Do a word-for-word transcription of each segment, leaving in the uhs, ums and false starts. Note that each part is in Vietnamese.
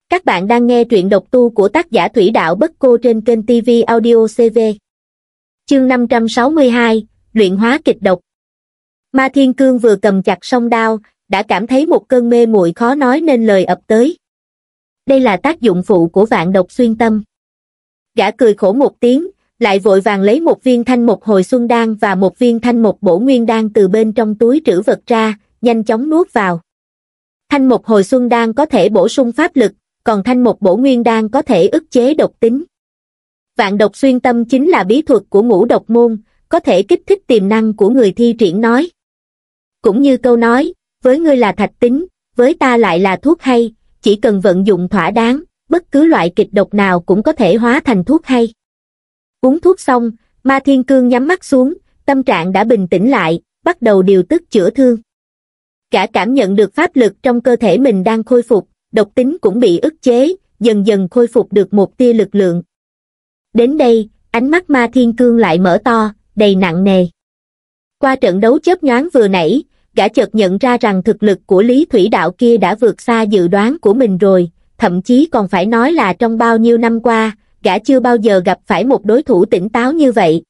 Các bạn đang nghe truyện độc tu của tác giả Thủy Đạo Bất Cô trên kênh ti vi Audio xê vê. Chương năm trăm sáu mươi hai, Luyện hóa kịch độc. Ma Thiên Cương vừa cầm chặt song đao, đã cảm thấy một cơn mê muội khó nói nên lời ập tới. Đây là tác dụng phụ của vạn độc xuyên tâm. Gã cười khổ một tiếng, lại vội vàng lấy một viên thanh mộc hồi xuân đan và một viên thanh mộc bổ nguyên đan từ bên trong túi trữ vật ra, nhanh chóng nuốt vào. Thanh mộc hồi xuân đan có thể bổ sung pháp lực, còn thanh mộc bổ nguyên đan có thể ức chế độc tính. Vạn độc xuyên tâm chính là bí thuật của ngũ độc môn, có thể kích thích tiềm năng của người thi triển nói. Cũng như câu nói, với ngươi là thạch tính, với ta lại là thuốc hay, chỉ cần vận dụng thỏa đáng, bất cứ loại kịch độc nào cũng có thể hóa thành thuốc hay. Uống thuốc xong, Ma Thiên Cương nhắm mắt xuống, tâm trạng đã bình tĩnh lại, bắt đầu điều tức chữa thương. Gã cảm nhận được pháp lực trong cơ thể mình đang khôi phục, độc tính cũng bị ức chế, dần dần khôi phục được một tia lực lượng. Đến đây, ánh mắt Ma Thiên Cương lại mở to, đầy nặng nề. Qua trận đấu chớp nhoáng vừa nãy, gã chợt nhận ra rằng thực lực của Lý Thủy Đạo kia đã vượt xa dự đoán của mình rồi, thậm chí còn phải nói là trong bao nhiêu năm qua, gã chưa bao giờ gặp phải một đối thủ tỉnh táo như vậy.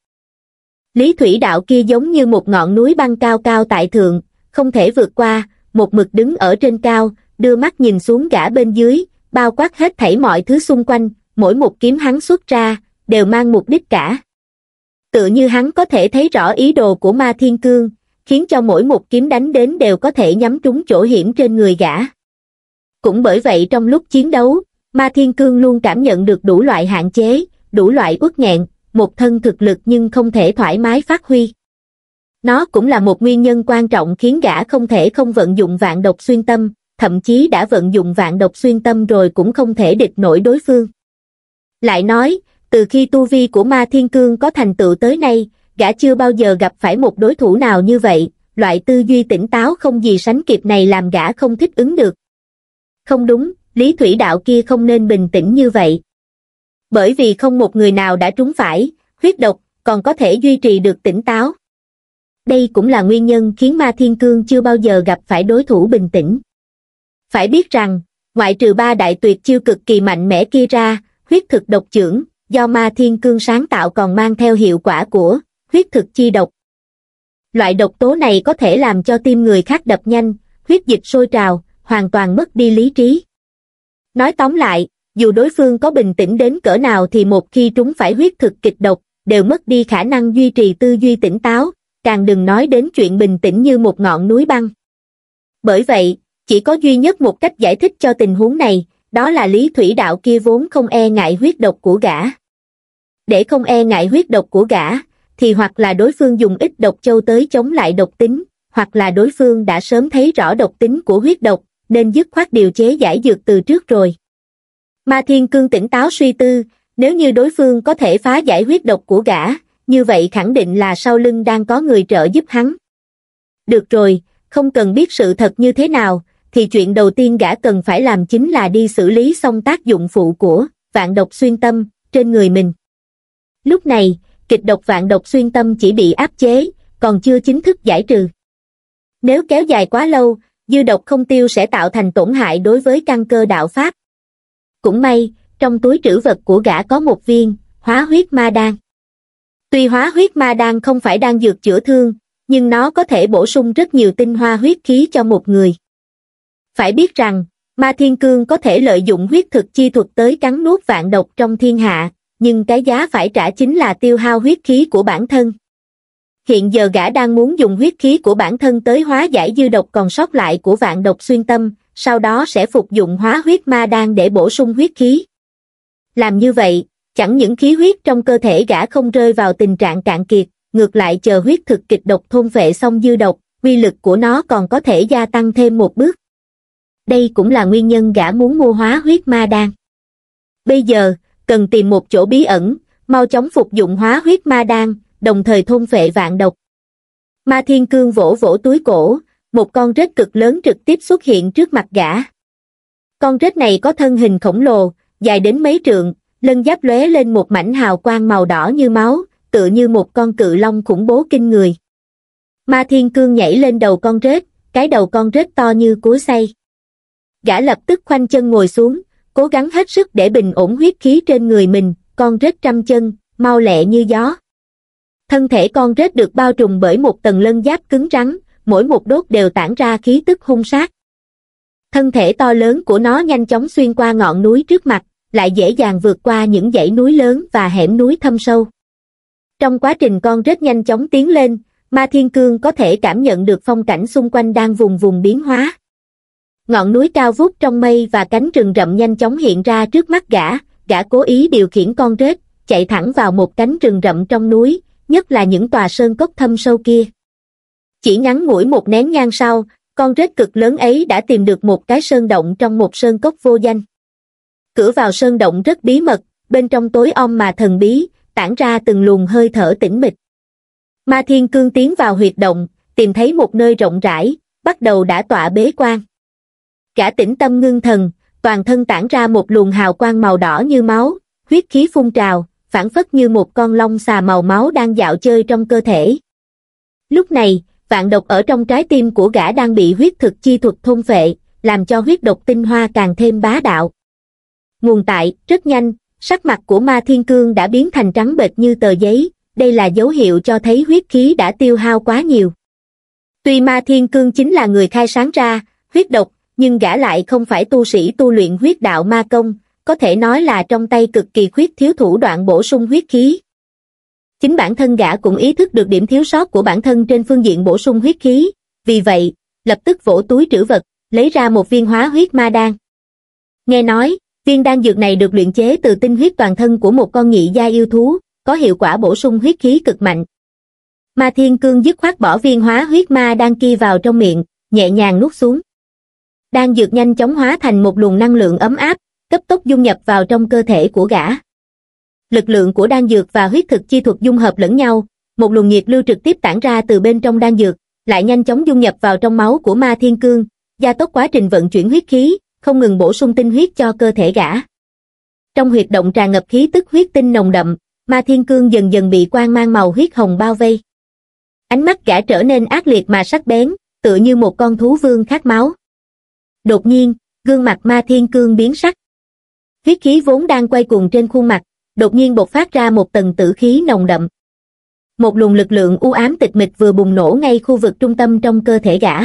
Lý Thủy Đạo kia giống như một ngọn núi băng cao cao tại thượng, không thể vượt qua, một mực đứng ở trên cao, đưa mắt nhìn xuống gã bên dưới, bao quát hết thảy mọi thứ xung quanh, mỗi một kiếm hắn xuất ra, đều mang mục đích cả. Tựa như hắn có thể thấy rõ ý đồ của Ma Thiên Cương, khiến cho mỗi một kiếm đánh đến đều có thể nhắm trúng chỗ hiểm trên người gã. Cũng bởi vậy trong lúc chiến đấu, Ma Thiên Cương luôn cảm nhận được đủ loại hạn chế, đủ loại uất nghẹn, một thân thực lực nhưng không thể thoải mái phát huy. Nó cũng là một nguyên nhân quan trọng khiến gã không thể không vận dụng vạn độc xuyên tâm, thậm chí đã vận dụng vạn độc xuyên tâm rồi cũng không thể địch nổi đối phương. Lại nói, từ khi tu vi của Ma Thiên Cương có thành tựu tới nay, gã chưa bao giờ gặp phải một đối thủ nào như vậy, loại tư duy tỉnh táo không gì sánh kịp này làm gã không thích ứng được. Không đúng, Lý Thủy Đạo kia không nên bình tĩnh như vậy. Bởi vì không một người nào đã trúng phải, huyết độc, còn có thể duy trì được tỉnh táo. Đây cũng là nguyên nhân khiến Ma Thiên Cương chưa bao giờ gặp phải đối thủ bình tĩnh. Phải biết rằng, ngoại trừ ba đại tuyệt chiêu cực kỳ mạnh mẽ kia ra, huyết thực độc chưởng, do Ma Thiên Cương sáng tạo còn mang theo hiệu quả của huyết thực chi độc. Loại độc tố này có thể làm cho tim người khác đập nhanh, huyết dịch sôi trào, hoàn toàn mất đi lý trí. Nói tóm lại, dù đối phương có bình tĩnh đến cỡ nào thì một khi trúng phải huyết thực kịch độc, đều mất đi khả năng duy trì tư duy tỉnh táo, càng đừng nói đến chuyện bình tĩnh như một ngọn núi băng. Bởi vậy, chỉ có duy nhất một cách giải thích cho tình huống này, đó là Lý Thủy Đạo kia vốn không e ngại huyết độc của gã. Để không e ngại huyết độc của gã, thì hoặc là đối phương dùng ít độc châu tới chống lại độc tính, hoặc là đối phương đã sớm thấy rõ độc tính của huyết độc, nên dứt khoát điều chế giải dược từ trước rồi. Ma Thiên Cương tỉnh táo suy tư, nếu như đối phương có thể phá giải huyết độc của gã, như vậy khẳng định là sau lưng đang có người trợ giúp hắn. Được rồi, không cần biết sự thật như thế nào, thì chuyện đầu tiên gã cần phải làm chính là đi xử lý xong tác dụng phụ của vạn độc xuyên tâm trên người mình. Lúc này, kịch độc vạn độc xuyên tâm chỉ bị áp chế, còn chưa chính thức giải trừ. Nếu kéo dài quá lâu, dư độc không tiêu sẽ tạo thành tổn hại đối với căn cơ đạo pháp. Cũng may, trong túi trữ vật của gã có một viên hóa huyết ma đan. Tuy hóa huyết ma đan không phải đan dược chữa thương, nhưng nó có thể bổ sung rất nhiều tinh hoa huyết khí cho một người. Phải biết rằng, Ma Thiên Cương có thể lợi dụng huyết thực chi thuật tới cắn nuốt vạn độc trong thiên hạ, nhưng cái giá phải trả chính là tiêu hao huyết khí của bản thân. Hiện giờ gã đang muốn dùng huyết khí của bản thân tới hóa giải dư độc còn sót lại của vạn độc xuyên tâm, sau đó sẽ phục dụng hóa huyết ma đan để bổ sung huyết khí. Làm như vậy, chẳng những khí huyết trong cơ thể gã không rơi vào tình trạng cạn kiệt, ngược lại chờ huyết thực kịch độc thôn phệ xong dư độc, uy lực của nó còn có thể gia tăng thêm một bước. Đây cũng là nguyên nhân gã muốn mua hóa huyết ma đan. Bây giờ, cần tìm một chỗ bí ẩn, mau chóng phục dụng hóa huyết ma đan, đồng thời thôn phệ vạn độc. Ma Thiên Cương vỗ vỗ túi cổ, một con rết cực lớn trực tiếp xuất hiện trước mặt gã. Con rết này có thân hình khổng lồ, dài đến mấy trượng, lân giáp lóe lên một mảnh hào quang màu đỏ như máu, tựa như một con cự long khủng bố kinh người. Ma Thiên Cương nhảy lên đầu con rết, cái đầu con rết to như cối xay. Gã lập tức khoanh chân ngồi xuống, cố gắng hết sức để bình ổn huyết khí trên người mình. Con rết trăm chân, mau lẹ như gió. Thân thể con rết được bao trùm bởi một tầng lân giáp cứng rắn, mỗi một đốt đều tản ra khí tức hung sát. Thân thể to lớn của nó nhanh chóng xuyên qua ngọn núi trước mặt, lại dễ dàng vượt qua những dãy núi lớn và hẻm núi thâm sâu. Trong quá trình con rết nhanh chóng tiến lên, Ma Thiên Cương có thể cảm nhận được phong cảnh xung quanh đang vùng vùng biến hóa. Ngọn núi cao vút trong mây và cánh rừng rậm nhanh chóng hiện ra trước mắt gã, gã cố ý điều khiển con rết, chạy thẳng vào một cánh rừng rậm trong núi, nhất là những tòa sơn cốc thâm sâu kia. Chỉ ngắn ngủi một nén nhang sau, con rết cực lớn ấy đã tìm được một cái sơn động trong một sơn cốc vô danh. Cửa vào sơn động rất bí mật, bên trong tối om mà thần bí, tản ra từng luồng hơi thở tĩnh mịch. Ma Thiên Cương tiến vào huyệt động, tìm thấy một nơi rộng rãi, bắt đầu đả tọa bế quan. Gã tĩnh tâm ngưng thần, toàn thân tản ra một luồng hào quang màu đỏ như máu, huyết khí phun trào, phảng phất như một con long xà màu máu đang dạo chơi trong cơ thể. Lúc này, vạn độc ở trong trái tim của gã đang bị huyết thực chi thuật thôn phệ, làm cho huyết độc tinh hoa càng thêm bá đạo. Nguồn tại, rất nhanh, sắc mặt của Ma Thiên Cương đã biến thành trắng bệch như tờ giấy, đây là dấu hiệu cho thấy huyết khí đã tiêu hao quá nhiều. Tuy Ma Thiên Cương chính là người khai sáng ra huyết độc, nhưng gã lại không phải tu sĩ tu luyện huyết đạo ma công, có thể nói là trong tay cực kỳ khuyết thiếu thủ đoạn bổ sung huyết khí. Chính bản thân gã cũng ý thức được điểm thiếu sót của bản thân trên phương diện bổ sung huyết khí, vì vậy, lập tức vỗ túi trữ vật, lấy ra một viên hóa huyết ma đan. Nghe nói, viên đan dược này được luyện chế từ tinh huyết toàn thân của một con nhị gia yêu thú, có hiệu quả bổ sung huyết khí cực mạnh. Ma Thiên Cương dứt khoát bỏ viên hóa huyết ma đan kia vào trong miệng, nhẹ nhàng nuốt xuống. Đan dược nhanh chóng hóa thành một luồng năng lượng ấm áp, cấp tốc dung nhập vào trong cơ thể của gã. Lực lượng của đan dược và huyết thực chi thuật dung hợp lẫn nhau, một luồng nhiệt lưu trực tiếp tản ra từ bên trong đan dược, lại nhanh chóng dung nhập vào trong máu của Ma Thiên Cương, gia tốc quá trình vận chuyển huyết khí, không ngừng bổ sung tinh huyết cho cơ thể gã. Trong huyệt động tràn ngập khí tức huyết tinh nồng đậm, Ma Thiên Cương dần dần bị quang mang màu huyết hồng bao vây. Ánh mắt gã trở nên ác liệt mà sắc bén, tựa như một con thú vương khát máu. Đột nhiên, gương mặt Ma Thiên Cương biến sắc. Huyết khí vốn đang quay cuồng trên khuôn mặt, đột nhiên bộc phát ra một tầng tử khí nồng đậm. Một luồng lực lượng u ám tịch mịch vừa bùng nổ ngay khu vực trung tâm trong cơ thể gã.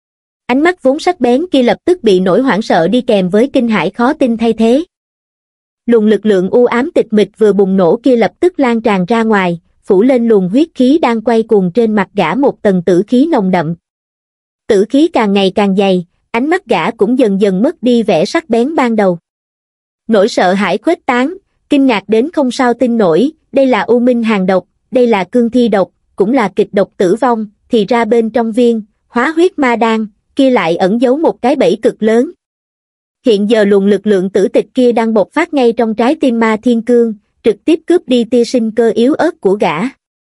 Ánh mắt vốn sắc bén kia lập tức bị nỗi hoảng sợ đi kèm với kinh hãi khó tin thay thế. Luồng lực lượng u ám tịch mịch vừa bùng nổ kia lập tức lan tràn ra ngoài, phủ lên luồng huyết khí đang quay cuồng trên mặt gã một tầng tử khí nồng đậm. Tử khí càng ngày càng dày, ánh mắt gã cũng dần dần mất đi vẻ sắc bén ban đầu. Nỗi sợ hãi khuếch tán, kinh ngạc đến không sao tin nổi, đây là u minh hàng độc, đây là cương thi độc, cũng là kịch độc tử vong, thì ra bên trong viên hóa huyết ma đan kia lại ẩn giấu một cái bẫy cực lớn. Hiện giờ luồng lực lượng tử tịch kia đang bộc phát ngay trong trái tim Ma Thiên Cương, trực tiếp cướp đi tia sinh cơ yếu ớt của gã.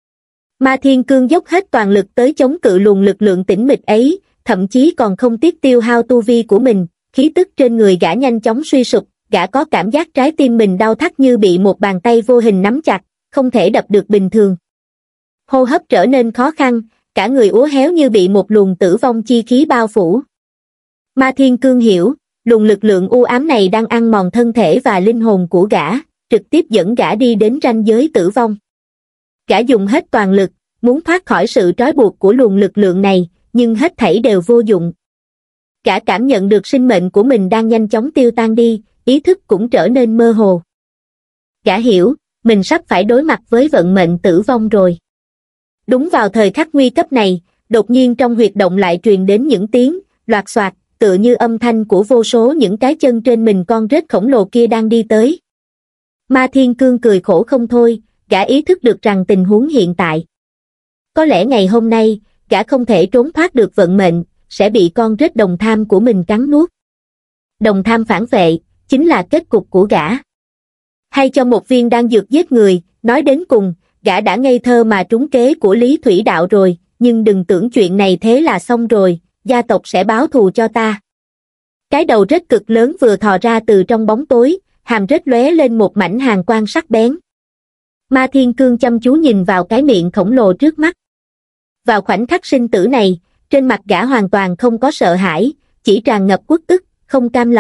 Ma Thiên Cương dốc hết toàn lực tới chống cự luồng lực lượng tĩnh mịch ấy, thậm chí còn không tiếc tiêu hao tu vi của mình, khí tức trên người gã nhanh chóng suy sụp, gã có cảm giác trái tim mình đau thắt như bị một bàn tay vô hình nắm chặt, không thể đập được bình thường. Hô hấp trở nên khó khăn, cả người úa héo như bị một luồng tử vong chi khí bao phủ. Ma Thiên Cương hiểu, luồng lực lượng u ám này đang ăn mòn thân thể và linh hồn của gã, trực tiếp dẫn gã đi đến ranh giới tử vong. Gã dùng hết toàn lực, muốn thoát khỏi sự trói buộc của luồng lực lượng này, nhưng hết thảy đều vô dụng. Gã cảm nhận được sinh mệnh của mình đang nhanh chóng tiêu tan đi, ý thức cũng trở nên mơ hồ. Gã hiểu, mình sắp phải đối mặt với vận mệnh tử vong rồi. Đúng vào thời khắc nguy cấp này, đột nhiên trong huyệt động lại truyền đến những tiếng loạt xoạt, tựa như âm thanh của vô số những cái chân trên mình con rết khổng lồ kia đang đi tới. Ma Thiên Cương cười khổ không thôi, gã ý thức được rằng tình huống hiện tại. Có lẽ ngày hôm nay, gã không thể trốn thoát được vận mệnh, sẽ bị con rết đồng tham của mình cắn nuốt. Đồng tham phản vệ, chính là kết cục của gã. Hay cho một viên đan dược giết người, nói đến cùng, gã đã ngây thơ mà trúng kế của Lý Thủy Đạo rồi, nhưng đừng tưởng chuyện này thế là xong rồi, gia tộc sẽ báo thù cho ta. Cái đầu rết cực lớn vừa thò ra từ trong bóng tối, hàm rết lóe lên một mảnh hàn quang sắc bén. Ma Thiên Cương chăm chú nhìn vào cái miệng khổng lồ trước mắt. Vào khoảnh khắc sinh tử này, trên mặt gã hoàn toàn không có sợ hãi, chỉ tràn ngập uất ức, không cam lòng,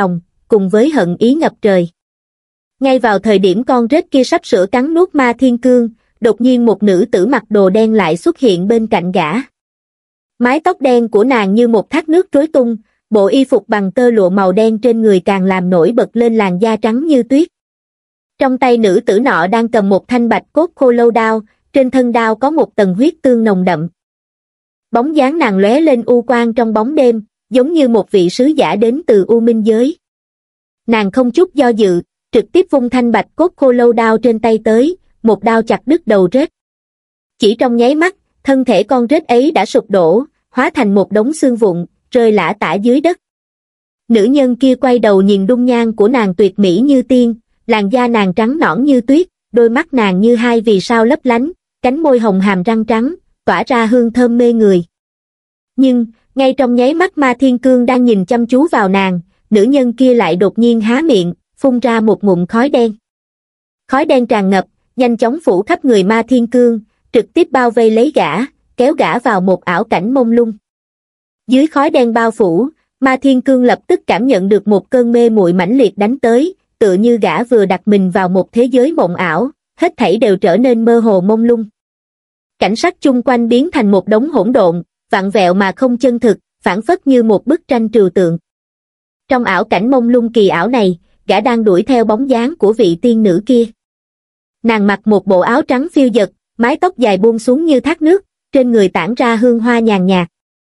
cùng với hận ý ngập trời. Ngay vào thời điểm con rết kia sắp sửa cắn nuốt Ma Thiên Cương, đột nhiên một nữ tử mặc đồ đen lại xuất hiện bên cạnh gã. Mái tóc đen của nàng như một thác nước rối tung, bộ y phục bằng tơ lụa màu đen trên người càng làm nổi bật lên làn da trắng như tuyết. Trong tay nữ tử nọ đang cầm một thanh bạch cốt khô lâu đao, trên thân đao có một tầng huyết tương nồng đậm. Bóng dáng nàng lóe lên u quang trong bóng đêm, giống như một vị sứ giả đến từ u minh giới. Nàng không chút do dự, trực tiếp vung thanh bạch cốt khô lâu đao trên tay tới, một đao chặt đứt đầu rết. Chỉ trong nháy mắt, thân thể con rết ấy đã sụp đổ, hóa thành một đống xương vụn, rơi lả tả dưới đất. Nữ nhân kia quay đầu nhìn dung nhan của nàng tuyệt mỹ như tiên, làn da nàng trắng nõn như tuyết, đôi mắt nàng như hai vì sao lấp lánh, cánh môi hồng hàm răng trắng, tỏa ra hương thơm mê người. Nhưng, ngay trong nháy mắt Ma Thiên Cương đang nhìn chăm chú vào nàng, nữ nhân kia lại đột nhiên há miệng, phun ra một ngụm khói đen. Khói đen tràn ngập, nhanh chóng phủ khắp người Ma Thiên Cương, trực tiếp bao vây lấy gã, kéo gã vào một ảo cảnh mông lung. Dưới khói đen bao phủ, Ma Thiên Cương lập tức cảm nhận được một cơn mê muội mãnh liệt đánh tới, tựa như gã vừa đặt mình vào một thế giới mộng ảo, hết thảy đều trở nên mơ hồ mông lung. Cảnh sắc chung quanh biến thành một đống hỗn độn, vặn vẹo mà không chân thực, phảng phất như một bức tranh trừu tượng. Trong ảo cảnh mông lung kỳ ảo này, gã đang đuổi theo bóng dáng của vị tiên nữ kia. Nàng mặc một bộ áo trắng phiêu dật, mái tóc dài buông xuống như thác nước, trên người tản ra hương hoa nhàn nhạt.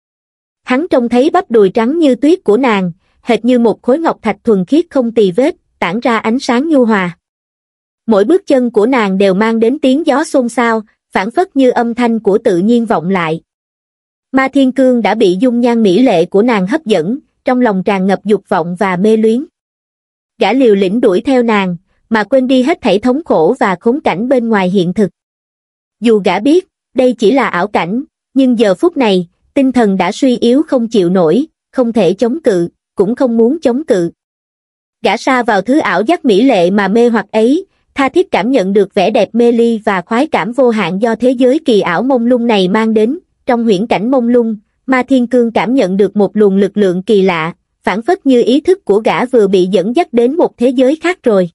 Hắn trông thấy bắp đùi trắng như tuyết của nàng, hệt như một khối ngọc thạch thuần khiết không tì vết, tản ra ánh sáng nhu hòa. Mỗi bước chân của nàng đều mang đến tiếng gió xôn xao, phảng phất như âm thanh của tự nhiên vọng lại. Ma Thiên Cương đã bị dung nhan mỹ lệ của nàng hấp dẫn, trong lòng tràn ngập dục vọng và mê luyến. Gã liều lĩnh đuổi theo nàng, mà quên đi hết thảy thống khổ và khốn cảnh bên ngoài hiện thực. Dù gã biết, đây chỉ là ảo cảnh, nhưng giờ phút này, tinh thần đã suy yếu không chịu nổi, không thể chống cự, cũng không muốn chống cự. Gã sa vào thứ ảo giác mỹ lệ mà mê hoặc ấy, tha thiết cảm nhận được vẻ đẹp mê ly và khoái cảm vô hạn do thế giới kỳ ảo mông lung này mang đến. Trong huyễn cảnh mông lung, Ma Thiên Cương cảm nhận được một luồng lực lượng kỳ lạ, phảng phất như ý thức của gã vừa bị dẫn dắt đến một thế giới khác rồi.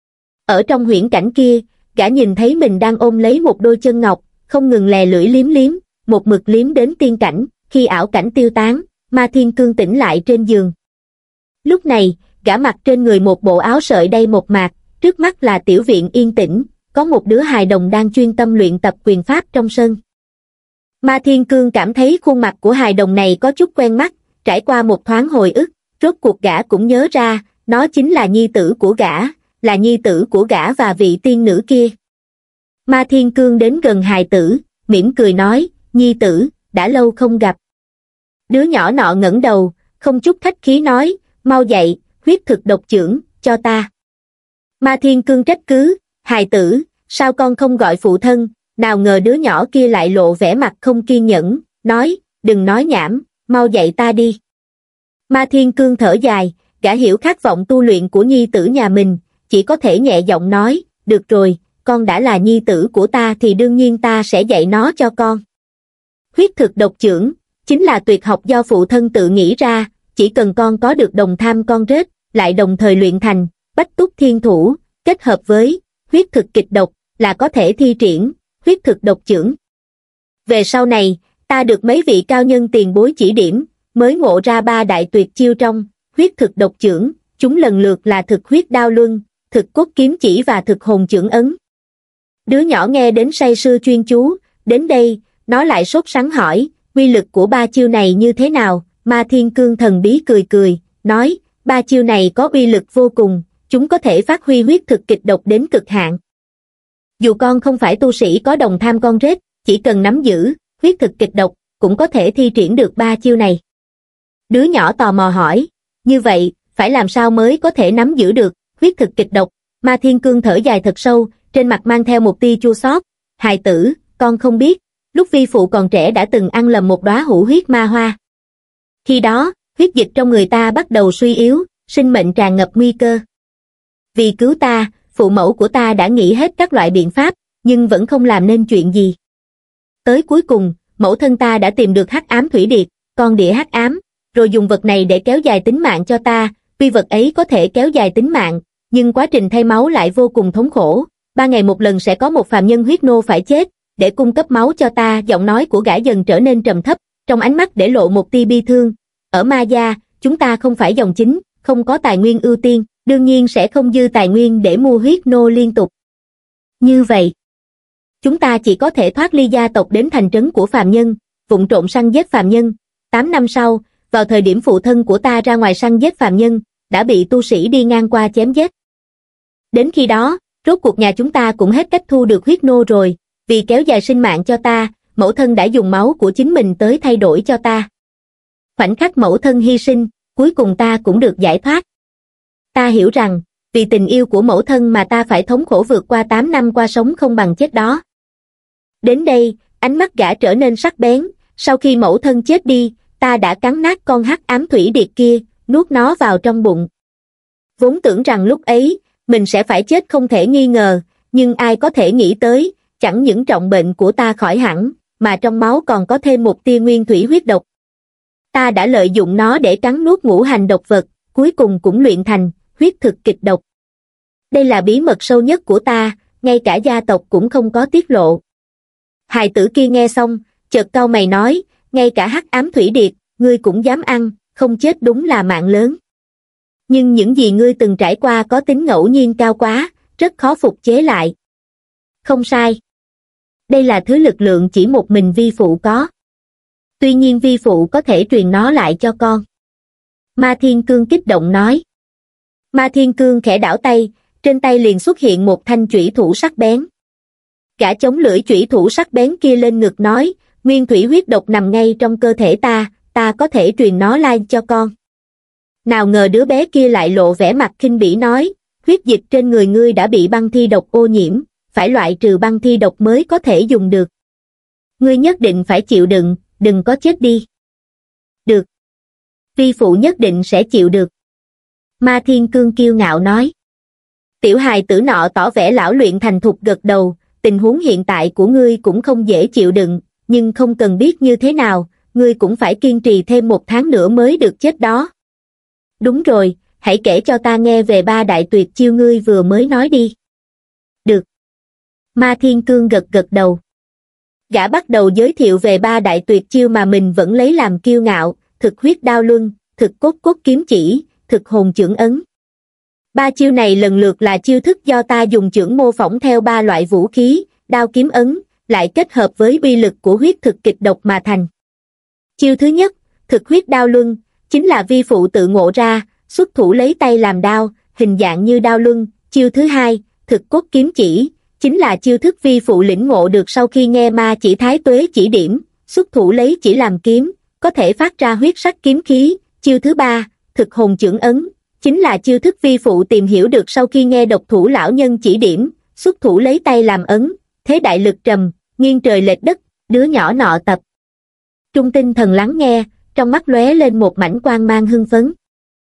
Ở trong huyễn cảnh kia, gã nhìn thấy mình đang ôm lấy một đôi chân ngọc, không ngừng lè lưỡi liếm liếm, một mực liếm đến tiên cảnh. Khi ảo cảnh tiêu tán, Ma Thiên Cương tỉnh lại trên giường. Lúc này, gã mặc trên người một bộ áo sợi đay một mạc, trước mắt là tiểu viện yên tĩnh, có một đứa hài đồng đang chuyên tâm luyện tập quyền pháp trong sân. Ma Thiên Cương cảm thấy khuôn mặt của hài đồng này có chút quen mắt, trải qua một thoáng hồi ức, rốt cuộc gã cũng nhớ ra, nó chính là nhi tử của gã, là nhi tử của gã và vị tiên nữ kia. Ma Thiên Cương đến gần hài tử, mỉm cười nói, nhi tử, đã lâu không gặp. Đứa nhỏ nọ ngẩng đầu, không chút khách khí nói, mau dậy, huyết thực độc chưởng, cho ta. Ma Thiên Cương trách cứ, hài tử, sao con không gọi phụ thân? Nào ngờ đứa nhỏ kia lại lộ vẻ mặt không kiên nhẫn, nói, đừng nói nhảm, mau dạy ta đi. Ma Thiên Cương thở dài, gã hiểu khát vọng tu luyện của nhi tử nhà mình, chỉ có thể nhẹ giọng nói, được rồi, con đã là nhi tử của ta thì đương nhiên ta sẽ dạy nó cho con. Huyết thực độc chưởng, chính là tuyệt học do phụ thân tự nghĩ ra, chỉ cần con có được đồng tham con rết, lại đồng thời luyện thành, bách túc thiên thủ, kết hợp với huyết thực kịch độc, là có thể thi triển huyết thực độc chưởng. Về sau này, ta được mấy vị cao nhân tiền bối chỉ điểm, mới ngộ ra ba đại tuyệt chiêu trong huyết thực độc chưởng, chúng lần lượt là thực huyết đao luân, thực cốt kiếm chỉ và thực hồn chưởng ấn. Đứa nhỏ nghe đến say sưa chuyên chú, đến đây, nó lại sốt sắng hỏi, quy lực của ba chiêu này như thế nào? Ma Thiên Cương thần bí cười cười, nói, ba chiêu này có uy lực vô cùng, chúng có thể phát huy huyết thực kịch độc đến cực hạn. Dù con không phải tu sĩ có đồng tham con rết, chỉ cần nắm giữ huyết thực kịch độc, cũng có thể thi triển được ba chiêu này. Đứa nhỏ tò mò hỏi, như vậy, phải làm sao mới có thể nắm giữ được huyết thực kịch độc? Ma Thiên Cương thở dài thật sâu, trên mặt mang theo một tia chua xót, hài tử, con không biết, lúc vi phụ còn trẻ đã từng ăn lầm một đóa hữu huyết ma hoa. Khi đó, huyết dịch trong người ta bắt đầu suy yếu, sinh mệnh tràn ngập nguy cơ. Vì cứu ta, phụ mẫu của ta đã nghĩ hết các loại biện pháp, nhưng vẫn không làm nên chuyện gì. Tới cuối cùng, mẫu thân ta đã tìm được hắc ám thủy điệp, con đĩa hắc ám, rồi dùng vật này để kéo dài tính mạng cho ta, Tuy vật ấy có thể kéo dài tính mạng, nhưng quá trình thay máu lại vô cùng thống khổ. Ba ngày một lần sẽ có một phàm nhân huyết nô phải chết, để cung cấp máu cho ta. Giọng nói của gã dần trở nên trầm thấp, trong ánh mắt để lộ một tia bi thương. Ở Ma gia, chúng ta không phải dòng chính, không có tài nguyên ưu tiên, đương nhiên sẽ không dư tài nguyên để mua huyết nô liên tục. Như vậy, chúng ta chỉ có thể thoát ly gia tộc đến thành trấn của phàm nhân, vụng trộm săn giết phàm nhân. Tám năm sau, vào thời điểm phụ thân của ta ra ngoài săn giết phàm nhân, đã bị tu sĩ đi ngang qua chém giết. Đến khi đó, rốt cuộc nhà chúng ta cũng hết cách thu được huyết nô rồi, vì kéo dài sinh mạng cho ta, mẫu thân đã dùng máu của chính mình tới thay đổi cho ta. Khoảnh khắc mẫu thân hy sinh, cuối cùng ta cũng được giải thoát. Ta hiểu rằng, vì tình yêu của mẫu thân mà ta phải thống khổ vượt qua tám năm qua sống không bằng chết đó. Đến đây, ánh mắt gã trở nên sắc bén, sau khi mẫu thân chết đi, ta đã cắn nát con hắc ám thủy điệp kia, nuốt nó vào trong bụng. Vốn tưởng rằng lúc ấy, mình sẽ phải chết không thể nghi ngờ, nhưng ai có thể nghĩ tới, chẳng những trọng bệnh của ta khỏi hẳn, mà trong máu còn có thêm một tia nguyên thủy huyết độc. Ta đã lợi dụng nó để cắn nuốt ngũ hành độc vật, cuối cùng cũng luyện thành huyết thực kịch độc. Đây là bí mật sâu nhất của ta, ngay cả gia tộc cũng không có tiết lộ. Hài tử kia nghe xong, chợt cau mày nói, ngay cả hắc ám thủy điệp, ngươi cũng dám ăn, không chết đúng là mạng lớn. Nhưng những gì ngươi từng trải qua có tính ngẫu nhiên cao quá, rất khó phục chế lại. Không sai. Đây là thứ lực lượng chỉ một mình vi phụ có. Tuy nhiên vi phụ có thể truyền nó lại cho con. Ma Thiên Cương kích động nói. Ma Thiên Cương khẽ đảo tay, trên tay liền xuất hiện một thanh chủy thủ sắc bén. Gã chống lưỡi chủy thủ sắc bén kia lên ngực nói, nguyên thủy huyết độc nằm ngay trong cơ thể ta, ta có thể truyền nó lại cho con. Nào ngờ đứa bé kia lại lộ vẻ mặt khinh bỉ nói, huyết dịch trên người ngươi đã bị băng thi độc ô nhiễm, phải loại trừ băng thi độc mới có thể dùng được. Ngươi nhất định phải chịu đựng, đừng có chết đi. Được. Vi phụ nhất định sẽ chịu được. Ma Thiên Cương kiêu ngạo nói. Tiểu hài tử nọ tỏ vẻ lão luyện thành thục gật đầu, tình huống hiện tại của ngươi cũng không dễ chịu đựng, nhưng không cần biết như thế nào, ngươi cũng phải kiên trì thêm một tháng nữa mới được chết đó. Đúng rồi, hãy kể cho ta nghe về ba đại tuyệt chiêu ngươi vừa mới nói đi. Được. Ma Thiên Cương gật gật đầu. Gã bắt đầu giới thiệu về ba đại tuyệt chiêu mà mình vẫn lấy làm kiêu ngạo, thực huyết đao luân, thực cốt cốt kiếm chỉ, thực hồn chưởng ấn. Ba chiêu này lần lượt là chiêu thức do ta dùng chưởng mô phỏng theo ba loại vũ khí, đao kiếm ấn, lại kết hợp với uy lực của huyết thực kịch độc mà thành. Chiêu thứ nhất, thực huyết đao luân, chính là vi phụ tự ngộ ra, xuất thủ lấy tay làm đao, hình dạng như đao luân. Chiêu thứ hai, thực cốt kiếm chỉ, chính là chiêu thức vi phụ lĩnh ngộ được sau khi nghe ma chỉ thái tuế chỉ điểm, xuất thủ lấy chỉ làm kiếm, có thể phát ra huyết sắc kiếm khí. Chiêu thứ ba, thực hồn chưởng ấn, chính là chiêu thức vi phụ tìm hiểu được sau khi nghe độc thủ lão nhân chỉ điểm, xuất thủ lấy tay làm ấn, thế đại lực trầm, nghiêng trời lệch đất. Đứa nhỏ nọ tập trung tinh thần lắng nghe, trong mắt lóe lên một mảnh quang mang hưng phấn.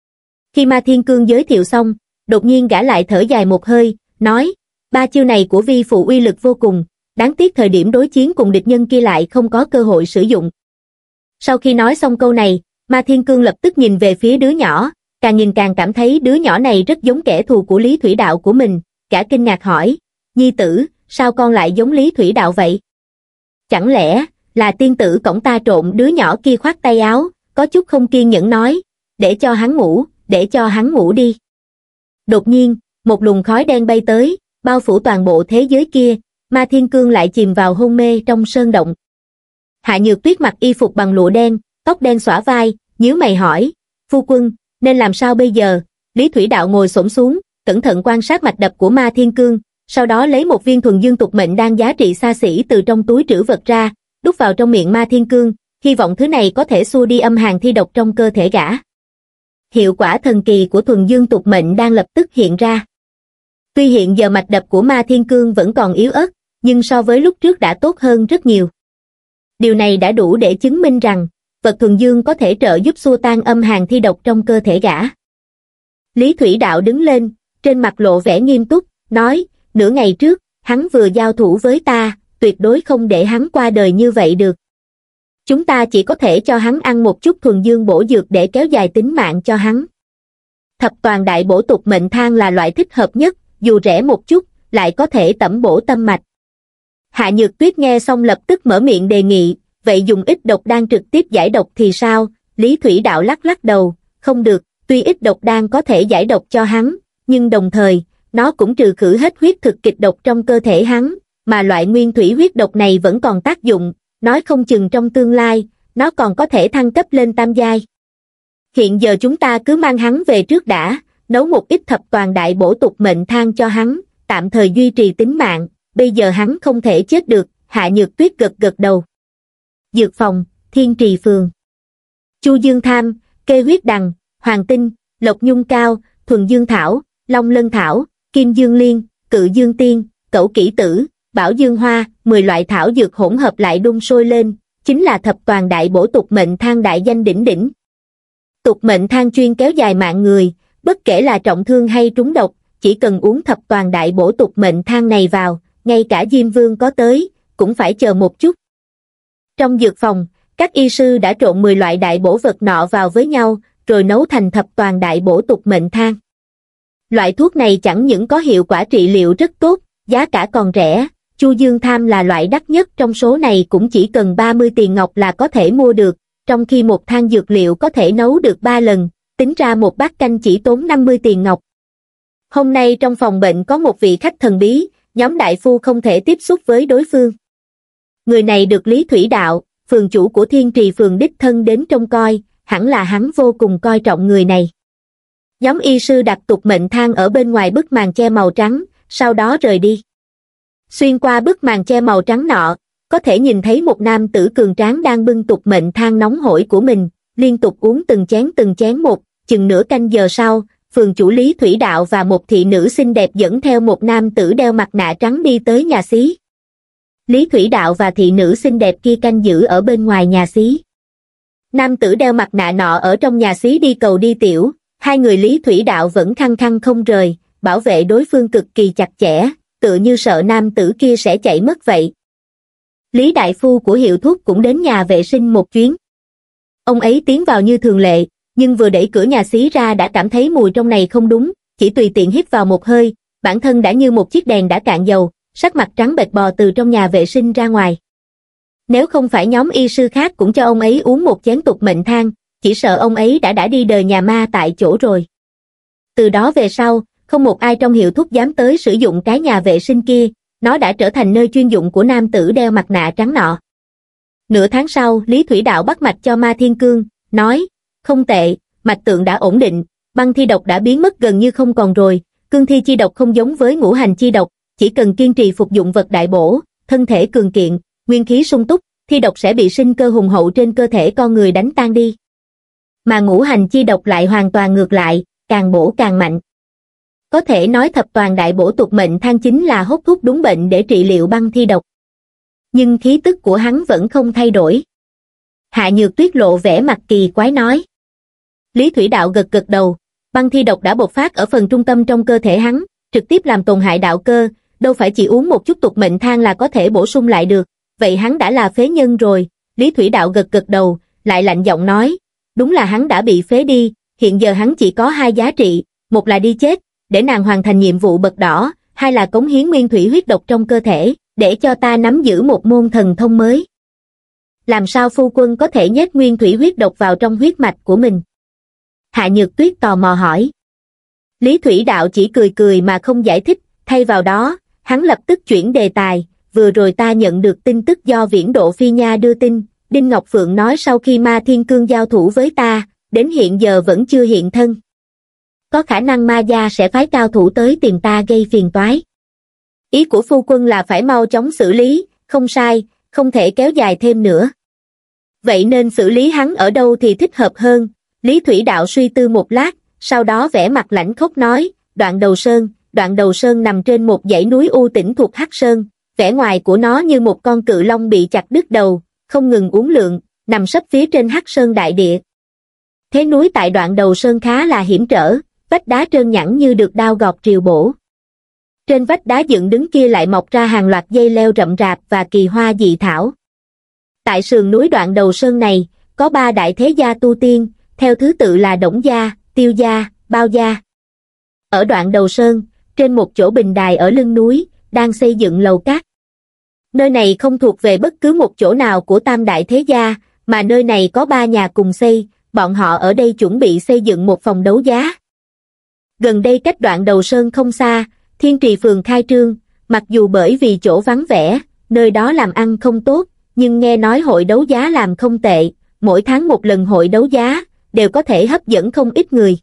Khi Ma Thiên Cương giới thiệu xong, đột nhiên gã lại thở dài một hơi, nói, ba chiêu này của vi phụ uy lực vô cùng, đáng tiếc thời điểm đối chiến cùng địch nhân kia lại không có cơ hội sử dụng. Sau khi nói xong câu này, Ma Thiên Cương lập tức nhìn về phía đứa nhỏ, càng nhìn càng cảm thấy đứa nhỏ này rất giống kẻ thù của Lý Thủy Đạo của mình, cả kinh ngạc hỏi, nhi tử, sao con lại giống Lý Thủy Đạo vậy? Chẳng lẽ là tiên tử cổng ta trộn? Đứa nhỏ kia khoát tay áo, có chút không kiên nhẫn nói, để cho hắn ngủ, để cho hắn ngủ đi. Đột nhiên, một luồng khói đen bay tới, bao phủ toàn bộ thế giới kia, Ma Thiên Cương lại chìm vào hôn mê trong sơn động. Hạ Nhược Tuyết mặc y phục bằng lụa đen, tóc đen xõa vai, nhíu mày hỏi, phu quân, nên làm sao bây giờ? Lý Thủy Đạo ngồi xổm xuống, cẩn thận quan sát mạch đập của Ma Thiên Cương, sau đó lấy một viên thuần dương tục mệnh đan giá trị xa xỉ từ trong túi trữ vật ra, đút vào trong miệng Ma Thiên Cương, hy vọng thứ này có thể xua đi âm hàn thi độc trong cơ thể gã. Hiệu quả thần kỳ của thuần dương tục mệnh đang lập tức hiện ra. Tuy hiện giờ mạch đập của Ma Thiên Cương vẫn còn yếu ớt, nhưng so với lúc trước đã tốt hơn rất nhiều. Điều này đã đủ để chứng minh rằng, vật thuần dương có thể trợ giúp xua tan âm hàn thi độc trong cơ thể gã. Lý Thủy Đạo đứng lên, trên mặt lộ vẻ nghiêm túc, nói, nửa ngày trước, hắn vừa giao thủ với ta, tuyệt đối không để hắn qua đời như vậy được. Chúng ta chỉ có thể cho hắn ăn một chút thuần dương bổ dược để kéo dài tính mạng cho hắn. thập toàn đại bổ tục mệnh thang là loại thích hợp nhất, dù rẻ một chút, lại có thể tẩm bổ tâm mạch. Hạ Nhược Tuyết nghe xong lập tức mở miệng đề nghị, vậy dùng ít độc đan trực tiếp giải độc thì sao? Lý Thủy Đạo lắc lắc đầu, không được, tuy ít độc đan có thể giải độc cho hắn, nhưng đồng thời, nó cũng trừ khử hết huyết thực kịch độc trong cơ thể hắn, mà loại nguyên thủy huyết độc này vẫn còn tác dụng, nói không chừng trong tương lai, nó còn có thể thăng cấp lên tam giai. Hiện giờ chúng ta cứ mang hắn về trước đã, nấu một ít thập toàn đại bổ tục mệnh thang cho hắn, tạm thời duy trì tính mạng, bây giờ hắn không thể chết được. Hạ Nhược Tuyết gật gật đầu. Dược phòng, Thiên Trì Phường. Chu Dương Tham, Kê Huyết Đằng, Hoàng Tinh, Lộc Nhung Cao, Thuần Dương Thảo, Long Lân Thảo, Kim Dương Liên, Cự Dương Tiên, Cẩu Kỷ Tử, Bảo Dương Hoa, mười loại thảo dược hỗn hợp lại đun sôi lên, chính là thập toàn đại bổ tục mệnh thang đại danh đỉnh đỉnh. Tục mệnh thang chuyên kéo dài mạng người, bất kể là trọng thương hay trúng độc, chỉ cần uống thập toàn đại bổ tục mệnh thang này vào, ngay cả Diêm Vương có tới, cũng phải chờ một chút. Trong dược phòng, các y sư đã trộn mười loại đại bổ vật nọ vào với nhau, rồi nấu thành thập toàn đại bổ tục mệnh thang. Loại thuốc này chẳng những có hiệu quả trị liệu rất tốt, giá cả còn rẻ, Chu Dương Tham là loại đắt nhất trong số này cũng chỉ cần ba mươi tiền ngọc là có thể mua được, trong khi một thang dược liệu có thể nấu được ba lần, tính ra một bát canh chỉ tốn năm mươi tiền ngọc. Hôm nay trong phòng bệnh có một vị khách thần bí, nhóm đại phu không thể tiếp xúc với đối phương. Người này được Lý Thủy Đạo, phường chủ của Thiên Trì Phường đích thân đến trông coi, hẳn là hắn vô cùng coi trọng người này. Nhóm y sư đặt tục mệnh thang ở bên ngoài bức màn che màu trắng, sau đó rời đi. Xuyên qua bức màn che màu trắng nọ, có thể nhìn thấy một nam tử cường tráng đang bưng tục mệnh thang nóng hổi của mình, liên tục uống từng chén từng chén một, chừng nửa canh giờ sau, phường chủ Lý Thủy Đạo và một thị nữ xinh đẹp dẫn theo một nam tử đeo mặt nạ trắng đi tới nhà xí. Lý Thủy Đạo và thị nữ xinh đẹp kia canh giữ ở bên ngoài nhà xí. Nam tử đeo mặt nạ nọ ở trong nhà xí đi cầu đi tiểu, hai người Lý Thủy Đạo vẫn khăng khăng không rời, bảo vệ đối phương cực kỳ chặt chẽ, tựa như sợ nam tử kia sẽ chạy mất vậy. Lý đại phu của hiệu thuốc cũng đến nhà vệ sinh một chuyến. Ông ấy tiến vào như thường lệ, nhưng vừa đẩy cửa nhà xí ra đã cảm thấy mùi trong này không đúng, chỉ tùy tiện hít vào một hơi, bản thân đã như một chiếc đèn đã cạn dầu, sắc mặt trắng bệch bò từ trong nhà vệ sinh ra ngoài. Nếu không phải nhóm y sư khác cũng cho ông ấy uống một chén tục mệnh thang, chỉ sợ ông ấy đã đã đi đời nhà ma tại chỗ rồi. Từ đó về sau, không một ai trong hiệu thuốc dám tới sử dụng cái nhà vệ sinh kia, nó đã trở thành nơi chuyên dụng của nam tử đeo mặt nạ trắng nọ. Nửa tháng sau, Lý Thủy Đạo bắt mạch cho Ma Thiên Cương, nói, không tệ, mạch tượng đã ổn định, băng thi độc đã biến mất gần như không còn rồi, cương thi chi độc không giống với ngũ hành chi độc, chỉ cần kiên trì phục dụng vật đại bổ, thân thể cường kiện, nguyên khí sung túc, thi độc sẽ bị sinh cơ hùng hậu trên cơ thể con người đánh tan đi. Mà ngũ hành chi độc lại hoàn toàn ngược lại, càng bổ càng mạnh. Có thể nói thập toàn đại bổ tục mệnh thang chính là hốt thuốc đúng bệnh để trị liệu băng thi độc. Nhưng khí tức của hắn vẫn không thay đổi. Hạ Nhược Tuyết lộ vẻ mặt kỳ quái nói. Lý Thủy Đạo gật gật đầu, băng thi độc đã bộc phát ở phần trung tâm trong cơ thể hắn, trực tiếp làm tổn hại đạo cơ, đâu phải chỉ uống một chút tục mệnh thang là có thể bổ sung lại được, vậy hắn đã là phế nhân rồi. Lý Thủy Đạo gật gật đầu, lại lạnh giọng nói, đúng là hắn đã bị phế đi, hiện giờ hắn chỉ có hai giá trị, một là đi chết, để nàng hoàn thành nhiệm vụ bậc đỏ, hai là cống hiến nguyên thủy huyết độc trong cơ thể, để cho ta nắm giữ một môn thần thông mới. Làm sao phu quân có thể nhét nguyên thủy huyết độc vào trong huyết mạch của mình? Hạ Nhược Tuyết tò mò hỏi. Lý Thủy Đạo chỉ cười cười mà không giải thích, thay vào đó, hắn lập tức chuyển đề tài, vừa rồi ta nhận được tin tức do Viễn Độ Phi Nha đưa tin, Đinh Ngọc Phượng nói sau khi Ma Thiên Cương giao thủ với ta, đến hiện giờ vẫn chưa hiện thân. Có khả năng Ma gia sẽ phái cao thủ tới tìm ta gây phiền toái. Ý của phu quân là phải mau chóng xử lý, không sai, không thể kéo dài thêm nữa. Vậy nên xử lý hắn ở đâu thì thích hợp hơn? Lý Thủy Đạo suy tư một lát, sau đó vẻ mặt lãnh khốc nói, Đoạn Đầu Sơn. Đoạn Đầu Sơn nằm trên một dãy núi u tĩnh thuộc Hắc Sơn, vẻ ngoài của nó như một con cự long bị chặt đứt đầu, không ngừng uốn lượn, nằm sấp phía trên Hắc Sơn đại địa. Thế núi tại Đoạn Đầu Sơn khá là hiểm trở, vách đá trơn nhẵn như được đao gọt triều bổ. Trên vách đá dựng đứng kia lại mọc ra hàng loạt dây leo rậm rạp và kỳ hoa dị thảo. Tại sườn núi Đoạn Đầu Sơn này, có ba đại thế gia tu tiên, theo thứ tự là Đổng gia, Tiêu gia, Bao gia. Ở đoạn đầu sơn, trên một chỗ bình đài ở lưng núi, đang xây dựng lầu cát. Nơi này không thuộc về bất cứ một chỗ nào của tam đại thế gia, mà nơi này có ba nhà cùng xây, bọn họ ở đây chuẩn bị xây dựng một phòng đấu giá. Gần đây cách đoạn đầu sơn không xa, Thiên Trì phường khai trương, mặc dù bởi vì chỗ vắng vẻ, nơi đó làm ăn không tốt, nhưng nghe nói hội đấu giá làm không tệ, mỗi tháng một lần hội đấu giá, đều có thể hấp dẫn không ít người.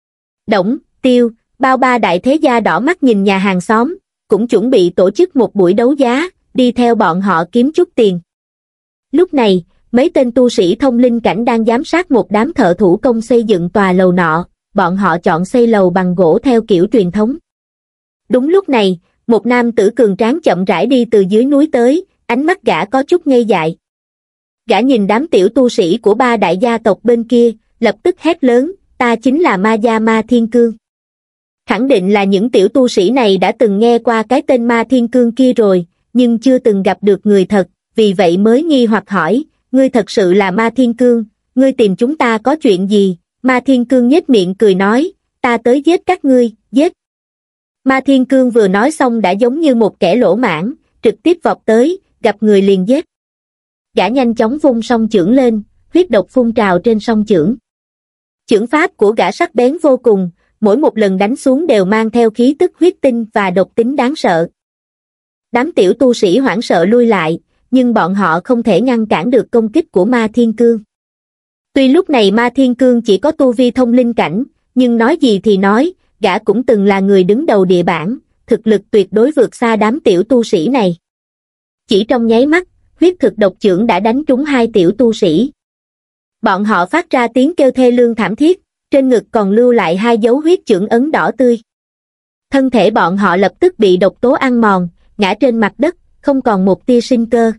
Đổng, Tiêu, Bao ba đại thế gia đỏ mắt nhìn nhà hàng xóm, cũng chuẩn bị tổ chức một buổi đấu giá, đi theo bọn họ kiếm chút tiền. Lúc này, mấy tên tu sĩ thông linh cảnh đang giám sát một đám thợ thủ công xây dựng tòa lầu nọ, bọn họ chọn xây lầu bằng gỗ theo kiểu truyền thống. Đúng lúc này, một nam tử cường tráng chậm rãi đi từ dưới núi tới, ánh mắt gã có chút ngây dại. Gã nhìn đám tiểu tu sĩ của ba đại gia tộc bên kia, lập tức hét lớn, ta chính là Ma Gia Ma Thiên Cương. Khẳng định là những tiểu tu sĩ này đã từng nghe qua cái tên Ma Thiên Cương kia rồi, nhưng chưa từng gặp được người thật, vì vậy mới nghi hoặc hỏi, ngươi thật sự là Ma Thiên Cương, ngươi tìm chúng ta có chuyện gì? Ma Thiên Cương nhếch miệng cười nói, ta tới giết các ngươi, giết. Ma Thiên Cương vừa nói xong đã giống như một kẻ lỗ mãng, trực tiếp vọt tới, gặp người liền giết. Gã nhanh chóng vung song chưởng lên, huyết độc phun trào trên song chưởng. Chưởng pháp của gã sắc bén vô cùng, mỗi một lần đánh xuống đều mang theo khí tức huyết tinh và độc tính đáng sợ. Đám tiểu tu sĩ hoảng sợ lui lại, nhưng bọn họ không thể ngăn cản được công kích của Ma Thiên Cương. Tuy lúc này Ma Thiên Cương chỉ có tu vi thông linh cảnh, nhưng nói gì thì nói, gã cũng từng là người đứng đầu địa bảng, thực lực tuyệt đối vượt xa đám tiểu tu sĩ này. Chỉ trong nháy mắt, huyết thực độc chưởng đã đánh trúng hai tiểu tu sĩ. Bọn họ phát ra tiếng kêu thê lương thảm thiết, trên ngực còn lưu lại hai dấu huyết chưởng ấn đỏ tươi. Thân thể bọn họ lập tức bị độc tố ăn mòn, ngã trên mặt đất, không còn một tia sinh cơ.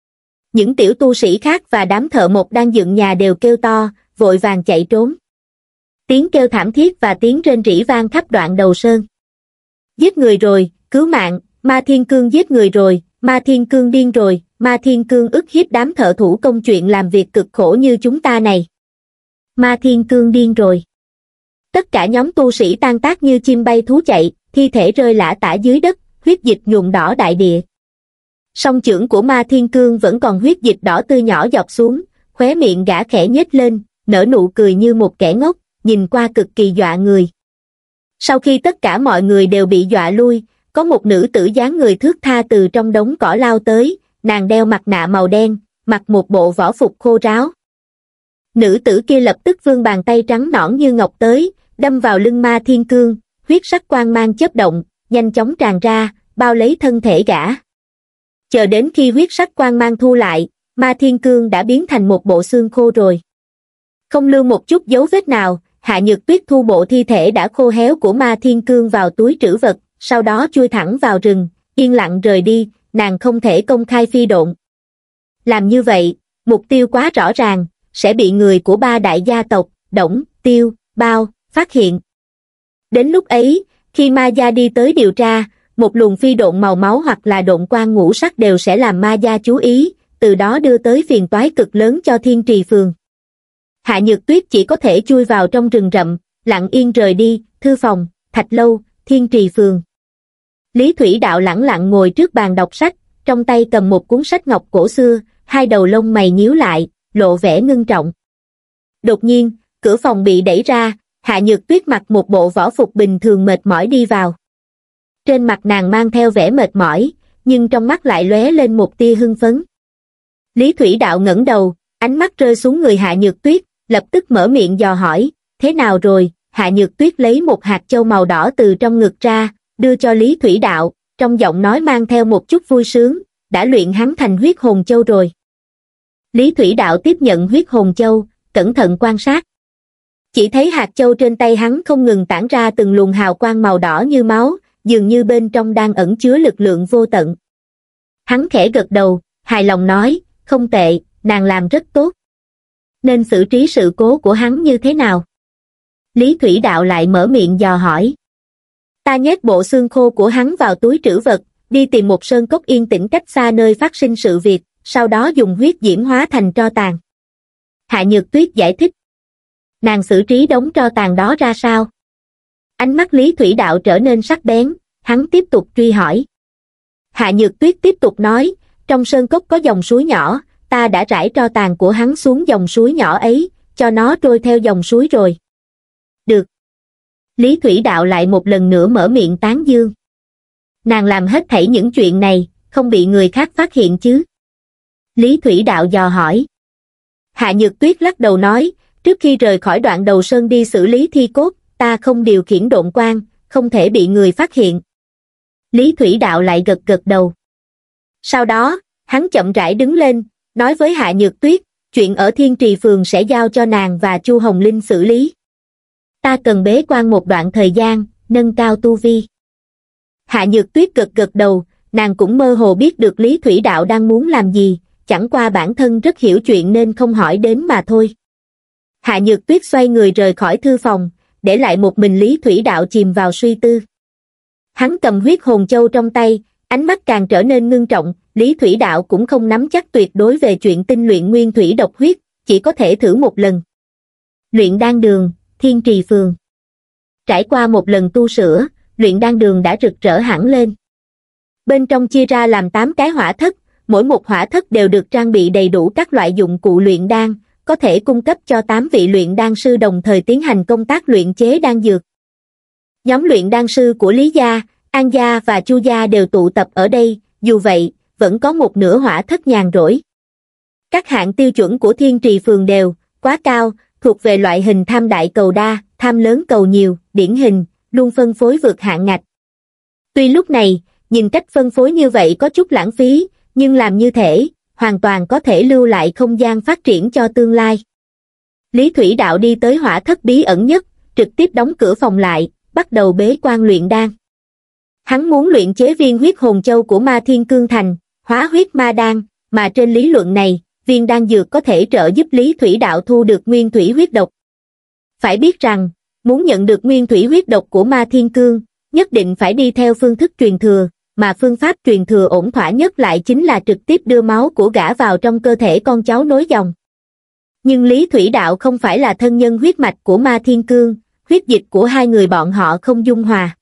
Những tiểu tu sĩ khác và đám thợ mộc đang dựng nhà đều kêu to, vội vàng chạy trốn. Tiếng kêu thảm thiết và tiếng rên rỉ vang khắp đoạn đầu sơn. Giết người rồi, cứu mạng, Ma Thiên Cương giết người rồi, Ma Thiên Cương điên rồi, Ma Thiên Cương ức hiếp đám thợ thủ công chuyện làm việc cực khổ như chúng ta này. Ma Thiên Cương điên rồi. Tất cả nhóm tu sĩ tan tác như chim bay thú chạy, thi thể rơi lả tả dưới đất, huyết dịch nhuộm đỏ đại địa. Song chưởng của Ma Thiên Cương vẫn còn huyết dịch đỏ tươi nhỏ dọc xuống, khóe miệng gã khẽ nhếch lên, nở nụ cười như một kẻ ngốc, nhìn qua cực kỳ dọa người. Sau khi tất cả mọi người đều bị dọa lui, có một nữ tử dáng người thướt tha từ trong đống cỏ lao tới, nàng đeo mặt nạ màu đen, mặc một bộ võ phục khô ráo. Nữ tử kia lập tức vươn bàn tay trắng nõn như ngọc tới, đâm vào lưng Ma Thiên Cương, huyết sắc quang mang chớp động, nhanh chóng tràn ra, bao lấy thân thể gã. Chờ đến khi huyết sắc quang mang thu lại, Ma Thiên Cương đã biến thành một bộ xương khô rồi. Không lưu một chút dấu vết nào, Hạ Nhược Tuyết thu bộ thi thể đã khô héo của Ma Thiên Cương vào túi trữ vật, sau đó chui thẳng vào rừng, yên lặng rời đi, nàng không thể công khai phi độn. Làm như vậy, mục tiêu quá rõ ràng, sẽ bị người của ba đại gia tộc, Đổng, Tiêu, Bao, phát hiện. Đến lúc ấy, khi Ma Gia đi tới điều tra, một luồng phi độn màu máu hoặc là độn quang ngũ sắc đều sẽ làm Ma Gia chú ý, từ đó đưa tới phiền toái cực lớn cho Thiên Trì phường. Hạ Nhược Tuyết chỉ có thể chui vào trong rừng rậm, lặng yên rời đi, thư phòng, thạch lâu, Thiên Trì phường. Lý Thủy Đạo lẳng lặng ngồi trước bàn đọc sách, trong tay cầm một cuốn sách ngọc cổ xưa, hai đầu lông mày nhíu lại, lộ vẻ ngưng trọng. Đột nhiên, cửa phòng bị đẩy ra, Hạ Nhược Tuyết mặc một bộ võ phục bình thường mệt mỏi đi vào. Trên mặt nàng mang theo vẻ mệt mỏi, nhưng trong mắt lại lóe lên một tia hưng phấn. Lý Thủy Đạo ngẩng đầu, ánh mắt rơi xuống người Hạ Nhược Tuyết, lập tức mở miệng dò hỏi, thế nào rồi? Hạ Nhược Tuyết lấy một hạt châu màu đỏ từ trong ngực ra, đưa cho Lý Thủy Đạo, trong giọng nói mang theo một chút vui sướng, đã luyện hắn thành huyết hồn châu rồi. Lý Thủy Đạo tiếp nhận huyết hồn châu, cẩn thận quan sát. Chỉ thấy hạt châu trên tay hắn không ngừng tản ra từng luồng hào quang màu đỏ như máu, dường như bên trong đang ẩn chứa lực lượng vô tận. Hắn khẽ gật đầu, hài lòng nói, không tệ, nàng làm rất tốt. Nên xử trí sự cố của hắn như thế nào? Lý Thủy Đạo lại mở miệng dò hỏi. Ta nhét bộ xương khô của hắn vào túi trữ vật, đi tìm một sơn cốc yên tĩnh cách xa nơi phát sinh sự việc, sau đó dùng huyết diễm hóa thành tro tàn. Hạ Nhược Tuyết giải thích. Nàng xử trí đống tro tàn đó ra sao? Ánh mắt Lý Thủy Đạo trở nên sắc bén, hắn tiếp tục truy hỏi. Hạ Nhược Tuyết tiếp tục nói, trong sơn cốc có dòng suối nhỏ, ta đã rải tro tàn của hắn xuống dòng suối nhỏ ấy, cho nó trôi theo dòng suối rồi. Được. Lý Thủy Đạo lại một lần nữa mở miệng tán dương. Nàng làm hết thảy những chuyện này, không bị người khác phát hiện chứ? Lý Thủy Đạo dò hỏi. Hạ Nhược Tuyết lắc đầu nói, trước khi rời khỏi Đoạn Đầu Sơn đi xử lý thi cốt, ta không điều khiển độn quang, không thể bị người phát hiện. Lý Thủy Đạo lại gật gật đầu. Sau đó, hắn chậm rãi đứng lên, nói với Hạ Nhược Tuyết, chuyện ở Thiên Trì Phường sẽ giao cho nàng và Chu Hồng Linh xử lý. Ta cần bế quan một đoạn thời gian, nâng cao tu vi. Hạ Nhược Tuyết gật gật đầu, nàng cũng mơ hồ biết được Lý Thủy Đạo đang muốn làm gì, chẳng qua bản thân rất hiểu chuyện nên không hỏi đến mà thôi. Hạ Nhược Tuyết xoay người rời khỏi thư phòng, để lại một mình Lý Thủy Đạo chìm vào suy tư. Hắn cầm huyết hồn châu trong tay, ánh mắt càng trở nên ngưng trọng, Lý Thủy Đạo cũng không nắm chắc tuyệt đối về chuyện tinh luyện nguyên thủy độc huyết, chỉ có thể thử một lần. Luyện đan đường, Thiên Trì Phường. Trải qua một lần tu sửa, luyện đan đường đã rực rỡ hẳn lên. Bên trong chia ra làm tám cái hỏa thất, mỗi một hỏa thất đều được trang bị đầy đủ các loại dụng cụ luyện đan, có thể cung cấp cho tám vị luyện đan sư đồng thời tiến hành công tác luyện chế đan dược. Nhóm luyện đan sư của Lý gia, An gia và Chu gia đều tụ tập ở đây, dù vậy, vẫn có một nửa hỏa thất nhàn rỗi. Các hạng tiêu chuẩn của Thiên Trì Phường đều quá cao, thuộc về loại hình tham đại cầu đa, tham lớn cầu nhiều, điển hình, luôn phân phối vượt hạng ngạch. Tuy lúc này, nhìn cách phân phối như vậy có chút lãng phí, nhưng làm như thể, hoàn toàn có thể lưu lại không gian phát triển cho tương lai. Lý Thủy Đạo đi tới hỏa thất bí ẩn nhất, trực tiếp đóng cửa phòng lại, bắt đầu bế quan luyện đan. Hắn muốn luyện chế viên huyết hồn châu của Ma Thiên Cương Thành, hóa huyết ma đan, mà trên lý luận này, viên đan dược có thể trợ giúp Lý Thủy Đạo thu được nguyên thủy huyết độc. Phải biết rằng, muốn nhận được nguyên thủy huyết độc của Ma Thiên Cương, nhất định phải đi theo phương thức truyền thừa, mà phương pháp truyền thừa ổn thỏa nhất lại chính là trực tiếp đưa máu của gã vào trong cơ thể con cháu nối dòng. Nhưng Lý Thủy Đạo không phải là thân nhân huyết mạch của Ma Thiên Cương, huyết dịch của hai người bọn họ không dung hòa.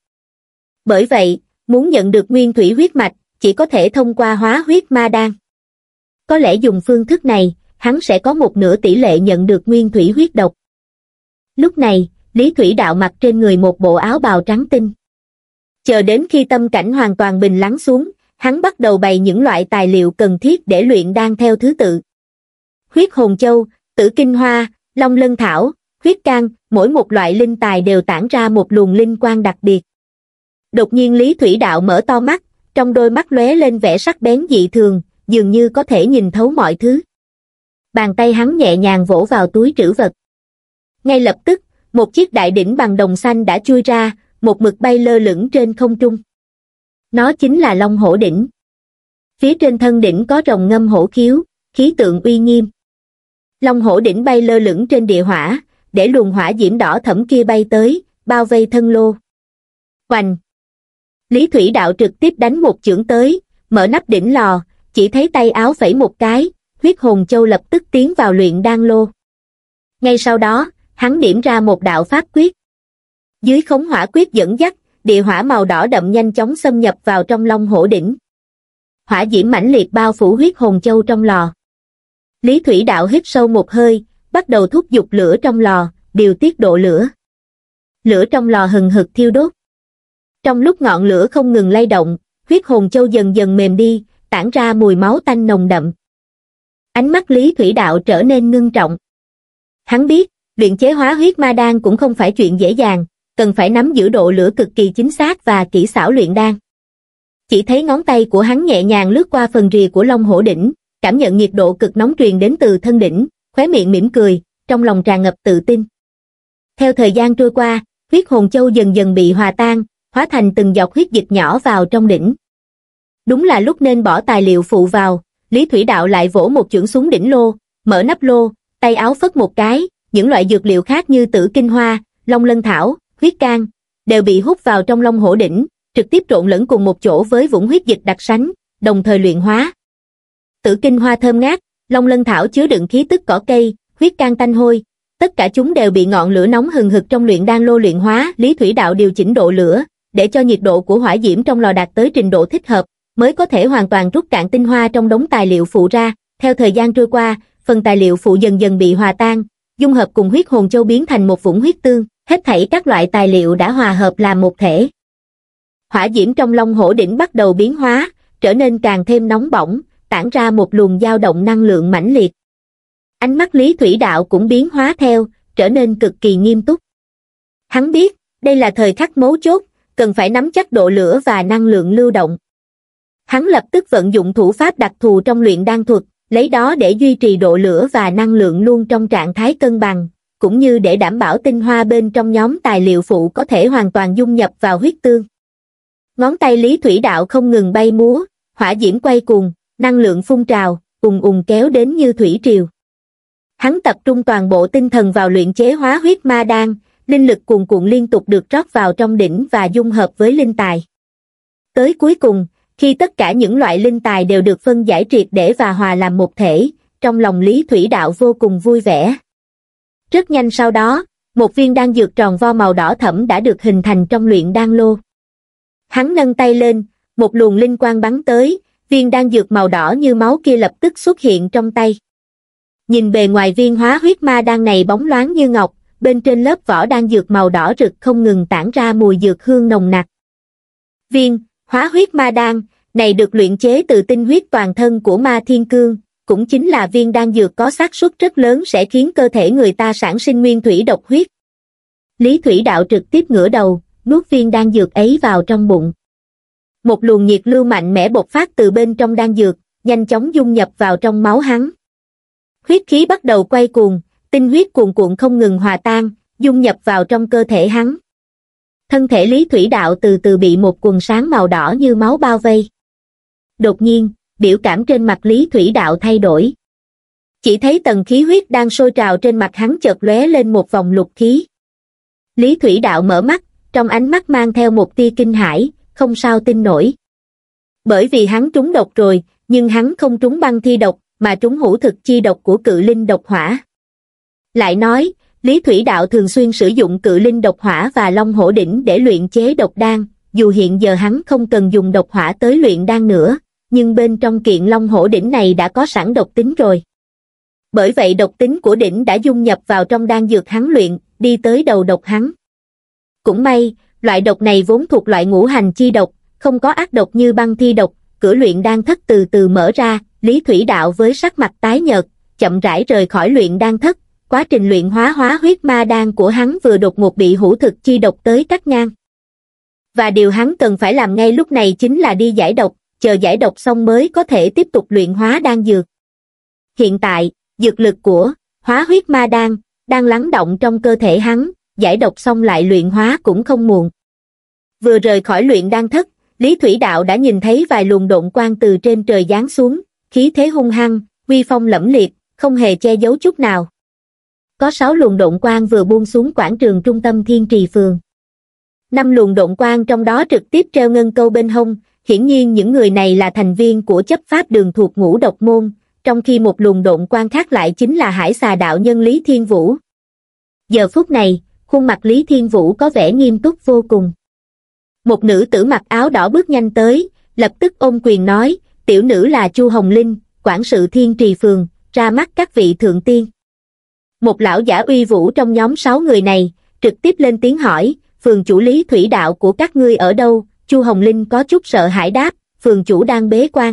Bởi vậy, muốn nhận được nguyên thủy huyết mạch, chỉ có thể thông qua hóa huyết ma đan. Có lẽ dùng phương thức này, hắn sẽ có một nửa tỷ lệ nhận được nguyên thủy huyết độc. Lúc này, Lý Thủy Đạo mặc trên người một bộ áo bào trắng tinh. Chờ đến khi tâm cảnh hoàn toàn bình lắng xuống, hắn bắt đầu bày những loại tài liệu cần thiết để luyện đan theo thứ tự. Huyết hồn châu, tử kinh hoa, long lân thảo, huyết can, mỗi một loại linh tài đều tản ra một luồng linh quang đặc biệt. Đột nhiên Lý Thủy Đạo mở to mắt, trong đôi mắt lóe lên vẻ sắc bén dị thường, dường như có thể nhìn thấu mọi thứ. Bàn tay hắn nhẹ nhàng vỗ vào túi trữ vật. Ngay lập tức, một chiếc đại đỉnh bằng đồng xanh đã chui ra, một mực bay lơ lửng trên không trung. Nó chính là Long Hổ Đỉnh. Phía trên thân đỉnh có rồng ngâm hổ khiếu, khí tượng uy nghiêm. Long Hổ Đỉnh bay lơ lửng trên địa hỏa, để luồng hỏa diễm đỏ thẫm kia bay tới, bao vây thân lô. Oành! Lý Thủy Đạo trực tiếp đánh một chưởng tới, mở nắp đỉnh lò, chỉ thấy tay áo phẩy một cái, huyết hồn châu lập tức tiến vào luyện đan lô. Ngay sau đó, hắn điểm ra một đạo pháp quyết. Dưới khống hỏa quyết dẫn dắt, địa hỏa màu đỏ đậm nhanh chóng xâm nhập vào trong Long Hổ Đỉnh. Hỏa diễm mãnh liệt bao phủ huyết hồn châu trong lò. Lý Thủy Đạo hít sâu một hơi, bắt đầu thúc giục lửa trong lò, điều tiết độ lửa. Lửa trong lò hừng hực thiêu đốt. Trong lúc ngọn lửa không ngừng lay động, huyết hồn châu dần dần mềm đi, tản ra mùi máu tanh nồng đậm. Ánh mắt Lý Thủy Đạo trở nên ngưng trọng. Hắn biết, luyện chế hóa huyết ma đan cũng không phải chuyện dễ dàng, cần phải nắm giữ độ lửa cực kỳ chính xác và kỹ xảo luyện đan. Chỉ thấy ngón tay của hắn nhẹ nhàng lướt qua phần rìa của Long Hổ Đỉnh, cảm nhận nhiệt độ cực nóng truyền đến từ thân đỉnh, khóe miệng mỉm cười, trong lòng tràn ngập tự tin. Theo thời gian trôi qua, huyết hồn châu dần dần bị hòa tan, hóa thành từng giọt huyết dịch nhỏ vào trong đỉnh. Đúng là lúc nên bỏ tài liệu phụ vào, Lý Thủy Đạo lại vỗ một chưởng xuống đỉnh lô, mở nắp lô, tay áo phất một cái, những loại dược liệu khác như tử kinh hoa, long lân thảo, huyết can, đều bị hút vào trong Long Hổ Đỉnh, trực tiếp trộn lẫn cùng một chỗ với vũng huyết dịch đặc sánh, đồng thời luyện hóa. Tử kinh hoa thơm ngát, long lân thảo chứa đựng khí tức cỏ cây, huyết can tanh hôi, Tất cả chúng đều bị ngọn lửa nóng hừng hực trong luyện đan lô luyện hóa. Lý Thủy Đạo điều chỉnh độ lửa, để cho nhiệt độ của hỏa diễm trong lò đạt tới trình độ thích hợp, mới có thể hoàn toàn rút cạn tinh hoa trong đống tài liệu phụ ra. Theo thời gian trôi qua, phần tài liệu phụ dần dần bị hòa tan, dung hợp cùng huyết hồn châu biến thành một vũng huyết tương, hết thảy các loại tài liệu đã hòa hợp làm một thể. Hỏa diễm trong Long Hổ đỉnh bắt đầu biến hóa, trở nên càng thêm nóng bỏng, tản ra một luồng dao động năng lượng mãnh liệt. Ánh mắt Lý Thủy Đạo cũng biến hóa theo, trở nên cực kỳ nghiêm túc. Hắn biết, đây là thời khắc mấu chốt, cần phải nắm chắc độ lửa và năng lượng lưu động. Hắn lập tức vận dụng thủ pháp đặc thù trong luyện đan thuật, lấy đó để duy trì độ lửa và năng lượng luôn trong trạng thái cân bằng, cũng như để đảm bảo tinh hoa bên trong nhóm tài liệu phụ có thể hoàn toàn dung nhập vào huyết tương. Ngón tay Lý Thủy Đạo không ngừng bay múa, hỏa diễm quay cuồng, năng lượng phun trào, ùng ùng kéo đến như thủy triều. Hắn tập trung toàn bộ tinh thần vào luyện chế hóa huyết ma đan, linh lực cuồn cuộn liên tục được rót vào trong đỉnh và dung hợp với linh tài. Tới cuối cùng, khi tất cả những loại linh tài đều được phân giải triệt để và hòa làm một thể, trong lòng Lý Thủy Đạo vô cùng vui vẻ. Rất nhanh sau đó, một viên đan dược tròn vo màu đỏ thẫm đã được hình thành trong luyện đan lô. Hắn nâng tay lên, một luồng linh quang bắn tới, viên đan dược màu đỏ như máu kia lập tức xuất hiện trong tay. Nhìn bề ngoài viên hóa huyết ma đan này bóng loáng như ngọc, bên trên lớp vỏ đan dược màu đỏ rực không ngừng tản ra mùi dược hương nồng nặc. Viên hóa huyết ma đan này được luyện chế từ tinh huyết toàn thân của Ma Thiên Cương, cũng chính là viên đan dược có xác suất rất lớn sẽ khiến cơ thể người ta sản sinh nguyên thủy độc huyết. Lý Thủy Đạo trực tiếp ngửa đầu, nuốt viên đan dược ấy vào trong bụng. Một luồng nhiệt lưu mạnh mẽ bộc phát từ bên trong đan dược, nhanh chóng dung nhập vào trong máu hắn. Huyết khí bắt đầu quay cuồng, tinh huyết cuồn cuộn không ngừng hòa tan, dung nhập vào trong cơ thể hắn. Thân thể Lý Thủy Đạo từ từ bị một quần sáng màu đỏ như máu bao vây. Đột nhiên, biểu cảm trên mặt Lý Thủy Đạo thay đổi. Chỉ thấy tầng khí huyết đang sôi trào trên mặt hắn chợt lóe lên một vòng lục khí. Lý Thủy Đạo mở mắt, trong ánh mắt mang theo một tia kinh hãi, không sao tin nổi. Bởi vì hắn trúng độc rồi, nhưng hắn không trúng băng thi độc, mà trúng hữu thực chi độc của cự linh độc hỏa. Lại nói, Lý Thủy Đạo thường xuyên sử dụng cự linh độc hỏa và Long Hổ đỉnh để luyện chế độc đan, dù hiện giờ hắn không cần dùng độc hỏa tới luyện đan nữa, nhưng bên trong kiện Long Hổ đỉnh này đã có sẵn độc tính rồi. Bởi vậy độc tính của đỉnh đã dung nhập vào trong đan dược hắn luyện, đi tới đầu độc hắn. Cũng may, loại độc này vốn thuộc loại ngũ hành chi độc, không có ác độc như băng thi độc. Cửa luyện đan thất từ từ mở ra, Lý Thủy Đạo với sắc mặt tái nhợt, chậm rãi rời khỏi luyện đan thất. Quá trình luyện hóa hóa huyết ma đan của hắn vừa đột ngột bị hữu thực chi độc tới cắt ngang. Và điều hắn cần phải làm ngay lúc này chính là đi giải độc, chờ giải độc xong mới có thể tiếp tục luyện hóa đan dược. Hiện tại, dược lực của hóa huyết ma đan đang lắng động trong cơ thể hắn, giải độc xong lại luyện hóa cũng không muộn. Vừa rời khỏi luyện đan thất, Lý Thủy Đạo đã nhìn thấy vài luồng độn quang từ trên trời giáng xuống, khí thế hung hăng, uy phong lẫm liệt, không hề che giấu chút nào. Có sáu luồng độn quang vừa buông xuống quảng trường trung tâm Thiên Trì Phường. Năm luồng độn quang trong đó trực tiếp treo ngân câu bên hông, hiển nhiên những người này là thành viên của chấp pháp đường thuộc Ngũ Độc môn, trong khi một luồng độn quang khác lại chính là Hải Xà đạo nhân Lý Thiên Vũ. Giờ phút này, khuôn mặt Lý Thiên Vũ có vẻ nghiêm túc vô cùng. Một nữ tử mặc áo đỏ bước nhanh tới, lập tức ôm quyền nói, tiểu nữ là Chu Hồng Linh, quản sự Thiên Trì Phường, ra mắt các vị thượng tiên. Một lão giả uy vũ trong nhóm sáu người này, trực tiếp lên tiếng hỏi, phường chủ Lý Thủy Đạo của các ngươi ở đâu? Chu Hồng Linh có chút sợ hãi đáp, phường chủ đang bế quan.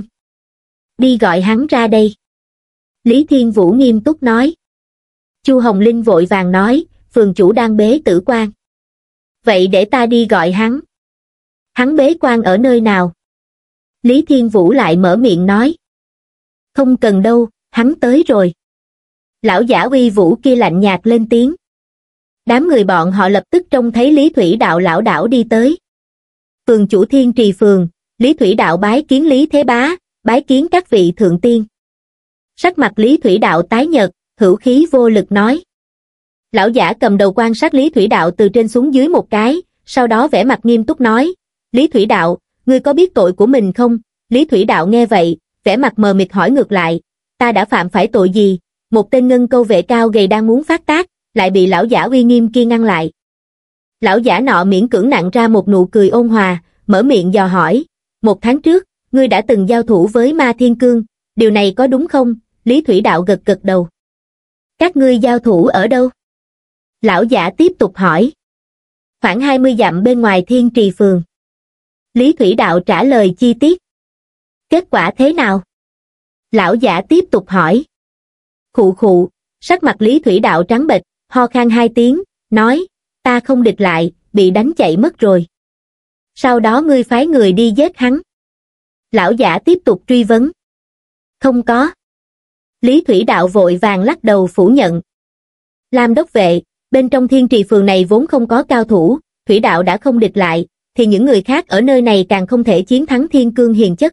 Đi gọi hắn ra đây. Lý Thiên Vũ nghiêm túc nói. Chu Hồng Linh vội vàng nói, phường chủ đang bế tử quan. Vậy để ta đi gọi hắn. Hắn bế quan ở nơi nào? Lý Thiên Vũ lại mở miệng nói. Không cần đâu, hắn tới rồi. Lão giả uy vũ kia lạnh nhạt lên tiếng. Đám người bọn họ lập tức trông thấy Lý Thủy Đạo lão đảo đi tới. Phường chủ Thiên Trì Phường, Lý Thủy Đạo bái kiến Lý Thế Bá, bái kiến các vị thượng tiên. Sắc mặt Lý Thủy Đạo tái nhợt, hữu khí vô lực nói. Lão giả cầm đầu quan sát Lý Thủy Đạo từ trên xuống dưới một cái, sau đó vẻ mặt nghiêm túc nói, Lý Thủy Đạo, ngươi có biết tội của mình không? Lý Thủy Đạo nghe vậy, vẻ mặt mờ mịt hỏi ngược lại, ta đã phạm phải tội gì? Một tên ngân câu vệ cao gầy đang muốn phát tác, lại bị lão giả uy nghiêm kia ngăn lại. Lão giả nọ miễn cưỡng nặn ra một nụ cười ôn hòa, mở miệng dò hỏi, một tháng trước, ngươi đã từng giao thủ với Ma Thiên Cương, điều này có đúng không? Lý Thủy Đạo gật gật đầu. Các ngươi giao thủ ở đâu? Lão giả tiếp tục hỏi. Khoảng hai mươi dặm bên ngoài Thiên Trì Phường. Lý Thủy Đạo trả lời chi tiết. Kết quả thế nào? Lão giả tiếp tục hỏi. Khụ khụ, sắc mặt Lý Thủy Đạo trắng bệch, ho khan hai tiếng, nói, ta không địch lại, bị đánh chạy mất rồi. Sau đó ngươi phái người đi giết hắn. Lão giả tiếp tục truy vấn. Không có. Lý Thủy Đạo vội vàng lắc đầu phủ nhận. Lam đốc vệ, bên trong Thiên Trì Phường này vốn không có cao thủ, Thủy Đạo đã không địch lại, thì những người khác ở nơi này càng không thể chiến thắng Thiên Cương hiền chất.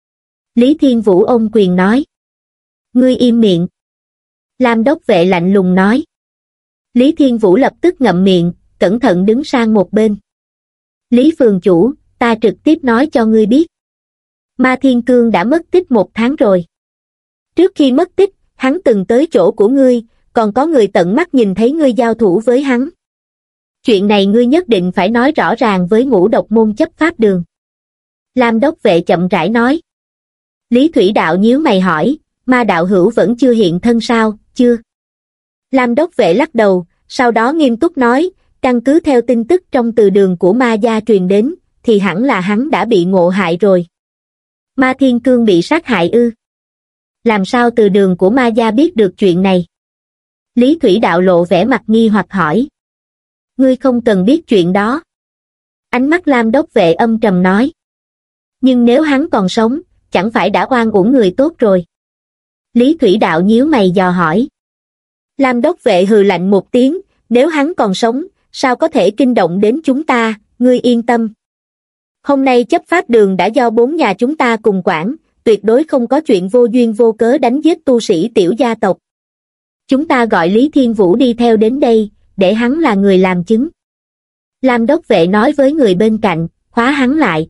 Lý Thiên Vũ ôm quyền nói. Ngươi im miệng. Lam đốc vệ lạnh lùng nói. Lý Thiên Vũ lập tức ngậm miệng, cẩn thận đứng sang một bên. Lý phường chủ, ta trực tiếp nói cho ngươi biết. Ma Thiên Cương đã mất tích một tháng rồi. Trước khi mất tích, hắn từng tới chỗ của ngươi, còn có người tận mắt nhìn thấy ngươi giao thủ với hắn. Chuyện này ngươi nhất định phải nói rõ ràng với Ngũ Độc môn chấp pháp đường. Lam đốc vệ chậm rãi nói. Lý Thủy Đạo nhíu mày hỏi, Ma đạo hữu vẫn chưa hiện thân sao? Chưa. Lam đốc vệ lắc đầu, sau đó nghiêm túc nói, căn cứ theo tin tức trong từ đường của Ma gia truyền đến, thì hẳn là hắn đã bị ngộ hại rồi. Ma Thiên Cương bị sát hại ư? Làm sao từ đường của Ma gia biết được chuyện này? Lý Thủy Đạo lộ vẻ mặt nghi hoặc hỏi. Ngươi không cần biết chuyện đó. Ánh mắt Lam đốc vệ âm trầm nói. Nhưng nếu hắn còn sống, chẳng phải đã oan uổng người tốt rồi. Lý Thủy Đạo nhíu mày dò hỏi. Lam đốc vệ hừ lạnh một tiếng, nếu hắn còn sống, sao có thể kinh động đến chúng ta, ngươi yên tâm. Hôm nay chấp pháp đường đã do bốn nhà chúng ta cùng quản, tuyệt đối không có chuyện vô duyên vô cớ đánh giết tu sĩ tiểu gia tộc. Chúng ta gọi Lý Thiên Vũ đi theo đến đây, để hắn là người làm chứng. Lam đốc vệ nói với người bên cạnh, khóa hắn lại.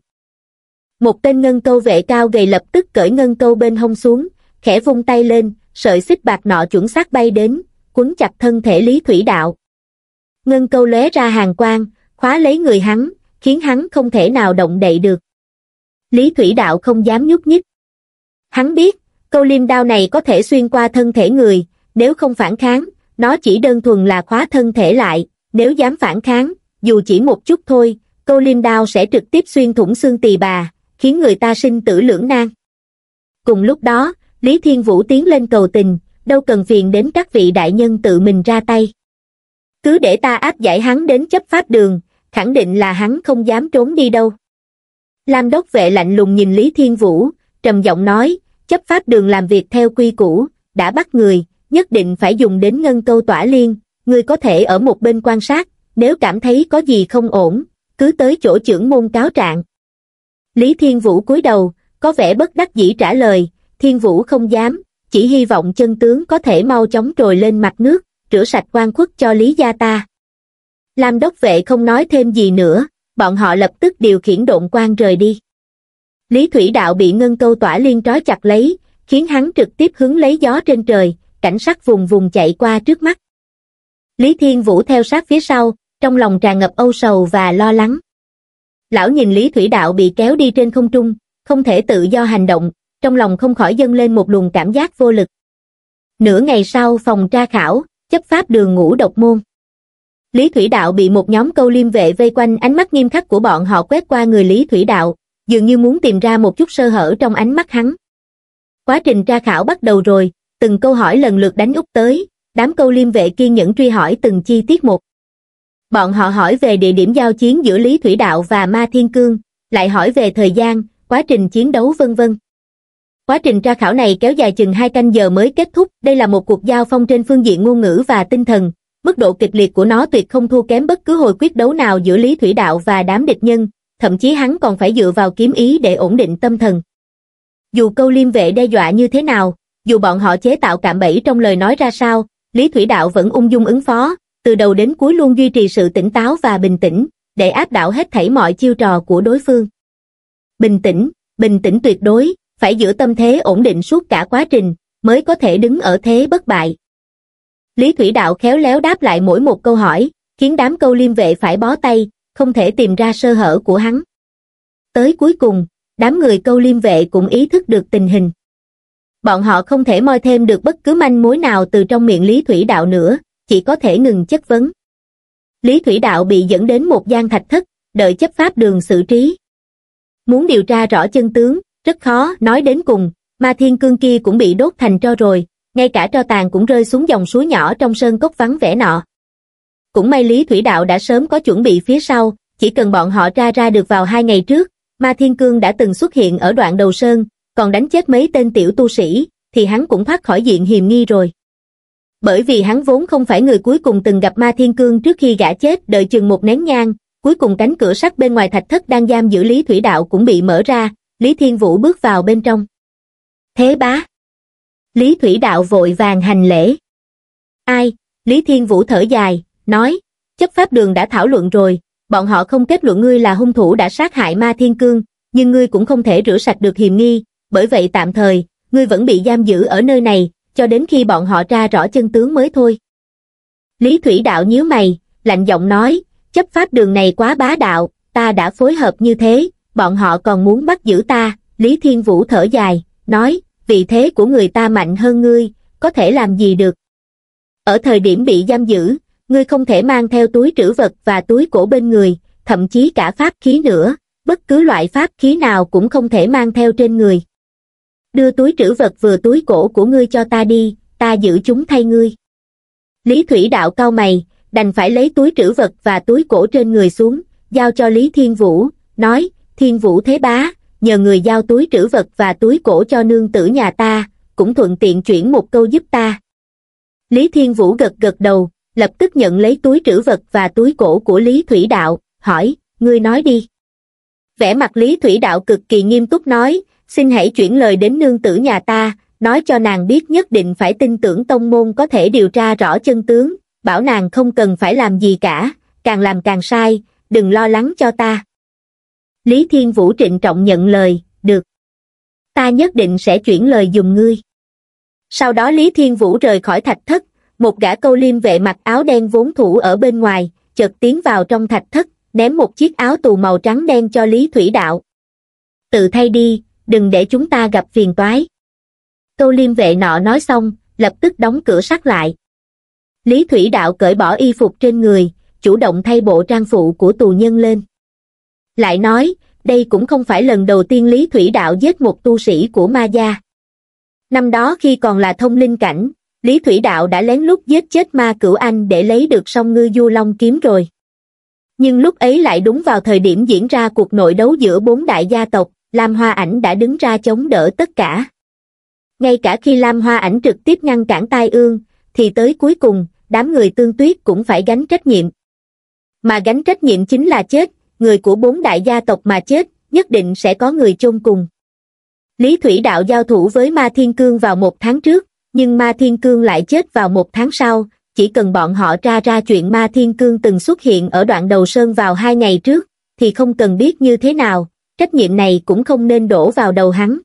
Một tên ngân câu vệ cao gầy lập tức cởi ngân câu bên hông xuống, khẽ vung tay lên, sợi xích bạc nọ chuẩn xác bay đến, quấn chặt thân thể Lý Thủy Đạo. Ngân câu lóe ra hàn quang, khóa lấy người hắn, khiến hắn không thể nào động đậy được. Lý Thủy Đạo không dám nhúc nhích. Hắn biết, câu liêm đao này có thể xuyên qua thân thể người, nếu không phản kháng, nó chỉ đơn thuần là khóa thân thể lại, nếu dám phản kháng, dù chỉ một chút thôi, câu liêm đao sẽ trực tiếp xuyên thủng xương tỳ bà, khiến người ta sinh tử lưỡng nan. Cùng lúc đó, Lý Thiên Vũ tiến lên cầu tình, đâu cần phiền đến các vị đại nhân tự mình ra tay. Cứ để ta áp giải hắn đến chấp pháp đường, khẳng định là hắn không dám trốn đi đâu. Lam đốc vệ lạnh lùng nhìn Lý Thiên Vũ, trầm giọng nói, chấp pháp đường làm việc theo quy củ, đã bắt người, nhất định phải dùng đến ngân câu tỏa liên, ngươi có thể ở một bên quan sát, nếu cảm thấy có gì không ổn, cứ tới chỗ trưởng môn cáo trạng. Lý Thiên Vũ cúi đầu, có vẻ bất đắc dĩ trả lời, Thiên Vũ không dám, chỉ hy vọng chân tướng có thể mau chóng trồi lên mặt nước, rửa sạch oan khuất cho Lý gia ta. Lam đốc vệ không nói thêm gì nữa, bọn họ lập tức điều khiển độn quang rời đi. Lý Thủy Đạo bị ngân câu tỏa liên trói chặt lấy, khiến hắn trực tiếp hứng lấy gió trên trời, cảnh sắc vùng vùng chạy qua trước mắt. Lý Thiên Vũ theo sát phía sau, trong lòng tràn ngập âu sầu và lo lắng. Lão nhìn Lý Thủy Đạo bị kéo đi trên không trung, không thể tự do hành động, trong lòng không khỏi dâng lên một luồng cảm giác vô lực. Nửa ngày sau phòng tra khảo, chấp pháp đường Ngũ Độc môn. Lý Thủy Đạo bị một nhóm câu liêm vệ vây quanh, ánh mắt nghiêm khắc của bọn họ quét qua người Lý Thủy Đạo, dường như muốn tìm ra một chút sơ hở trong ánh mắt hắn. Quá trình tra khảo bắt đầu rồi, từng câu hỏi lần lượt đánh úp tới, đám câu liêm vệ kiên nhẫn truy hỏi từng chi tiết một. Bọn họ hỏi về địa điểm giao chiến giữa Lý Thủy Đạo và Ma Thiên Cương, lại hỏi về thời gian, quá trình chiến đấu vân vân. Quá trình tra khảo này kéo dài chừng hai canh giờ mới kết thúc, đây là một cuộc giao phong trên phương diện ngôn ngữ và tinh thần, mức độ kịch liệt của nó tuyệt không thua kém bất cứ hồi quyết đấu nào giữa Lý Thủy Đạo và đám địch nhân, thậm chí hắn còn phải dựa vào kiếm ý để ổn định tâm thần. Dù câu liêm vệ đe dọa như thế nào, dù bọn họ chế tạo cạm bẫy trong lời nói ra sao, Lý Thủy Đạo vẫn ung dung ứng phó, từ đầu đến cuối luôn duy trì sự tỉnh táo và bình tĩnh, để áp đảo hết thảy mọi chiêu trò của đối phương. Bình tĩnh, bình tĩnh tuyệt đối, phải giữ tâm thế ổn định suốt cả quá trình, mới có thể đứng ở thế bất bại. Lý Thủy Đạo khéo léo đáp lại mỗi một câu hỏi, khiến đám câu liêm vệ phải bó tay, không thể tìm ra sơ hở của hắn. Tới cuối cùng, đám người câu liêm vệ cũng ý thức được tình hình. Bọn họ không thể moi thêm được bất cứ manh mối nào từ trong miệng Lý Thủy Đạo nữa, chỉ có thể ngừng chất vấn. Lý Thủy Đạo bị dẫn đến một gian thạch thất, đợi chấp pháp đường xử trí. Muốn điều tra rõ chân tướng, rất khó, nói đến cùng, Ma Thiên Cương kia cũng bị đốt thành tro rồi, ngay cả tro tàn cũng rơi xuống dòng suối nhỏ trong sơn cốc vắng vẻ nọ. Cũng may Lý Thủy Đạo đã sớm có chuẩn bị phía sau, chỉ cần bọn họ tra ra được vào hai ngày trước, Ma Thiên Cương đã từng xuất hiện ở đoạn đầu sơn, còn đánh chết mấy tên tiểu tu sĩ, thì hắn cũng thoát khỏi diện hiềm nghi rồi. Bởi vì hắn vốn không phải người cuối cùng từng gặp Ma Thiên Cương trước khi gã chết, đợi chừng một nén nhang, cuối cùng cánh cửa sắt bên ngoài thạch thất đang giam giữ Lý Thủy Đạo cũng bị mở ra, Lý Thiên Vũ bước vào bên trong. Thế bá. Lý Thủy Đạo vội vàng hành lễ. Ai? Lý Thiên Vũ thở dài, nói, chấp pháp đường đã thảo luận rồi, bọn họ không kết luận ngươi là hung thủ đã sát hại Ma Thiên Cương, nhưng ngươi cũng không thể rửa sạch được hiềm nghi, bởi vậy tạm thời, ngươi vẫn bị giam giữ ở nơi này, cho đến khi bọn họ tra rõ chân tướng mới thôi. Lý Thủy Đạo nhíu mày, lạnh giọng nói, chấp pháp đường này quá bá đạo, ta đã phối hợp như thế, bọn họ còn muốn bắt giữ ta. Lý Thiên Vũ thở dài, nói, vị thế của người ta mạnh hơn ngươi, có thể làm gì được. Ở thời điểm bị giam giữ, ngươi không thể mang theo túi trữ vật và túi cổ bên người, thậm chí cả pháp khí nữa, bất cứ loại pháp khí nào cũng không thể mang theo trên người. Đưa túi trữ vật vừa túi cổ của ngươi cho ta đi, ta giữ chúng thay ngươi. Lý Thủy Đạo cau mày, đành phải lấy túi trữ vật và túi cổ trên người xuống, giao cho Lý Thiên Vũ, nói, Thiên Vũ thế bá, nhờ người giao túi trữ vật và túi cổ cho nương tử nhà ta, cũng thuận tiện chuyển một câu giúp ta. Lý Thiên Vũ gật gật đầu, lập tức nhận lấy túi trữ vật và túi cổ của Lý Thủy Đạo, hỏi, ngươi nói đi. Vẻ mặt Lý Thủy Đạo cực kỳ nghiêm túc nói, xin hãy chuyển lời đến nương tử nhà ta, nói cho nàng biết nhất định phải tin tưởng tông môn có thể điều tra rõ chân tướng, bảo nàng không cần phải làm gì cả, càng làm càng sai, đừng lo lắng cho ta. Lý Thiên Vũ trịnh trọng nhận lời, được. Ta nhất định sẽ chuyển lời giùm ngươi. Sau đó Lý Thiên Vũ rời khỏi thạch thất, một gã câu liêm vệ mặc áo đen vốn thủ ở bên ngoài, chợt tiến vào trong thạch thất, ném một chiếc áo tù màu trắng đen cho Lý Thủy Đạo. Tự thay đi, đừng để chúng ta gặp phiền toái. Câu liêm vệ nọ nói xong, lập tức đóng cửa sắt lại. Lý Thủy Đạo cởi bỏ y phục trên người, chủ động thay bộ trang phụ của tù nhân lên. Lại nói, đây cũng không phải lần đầu tiên Lý Thủy Đạo giết một tu sĩ của ma gia. Năm đó khi còn là thông linh cảnh, Lý Thủy Đạo đã lén lút giết chết ma cửu anh để lấy được song ngư du long kiếm rồi. Nhưng lúc ấy lại đúng vào thời điểm diễn ra cuộc nội đấu giữa bốn đại gia tộc, Lam Hoa Ảnh đã đứng ra chống đỡ tất cả. Ngay cả khi Lam Hoa Ảnh trực tiếp ngăn cản tai ương, thì tới cuối cùng, đám người Tương Tuyết cũng phải gánh trách nhiệm. Mà gánh trách nhiệm chính là chết, người của bốn đại gia tộc mà chết, nhất định sẽ có người chôn cùng. Lý Thủy Đạo giao thủ với Ma Thiên Cương vào một tháng trước, nhưng Ma Thiên Cương lại chết vào một tháng sau, chỉ cần bọn họ tra ra chuyện Ma Thiên Cương từng xuất hiện ở đoạn đầu sơn vào hai ngày trước, thì không cần biết như thế nào, trách nhiệm này cũng không nên đổ vào đầu hắn.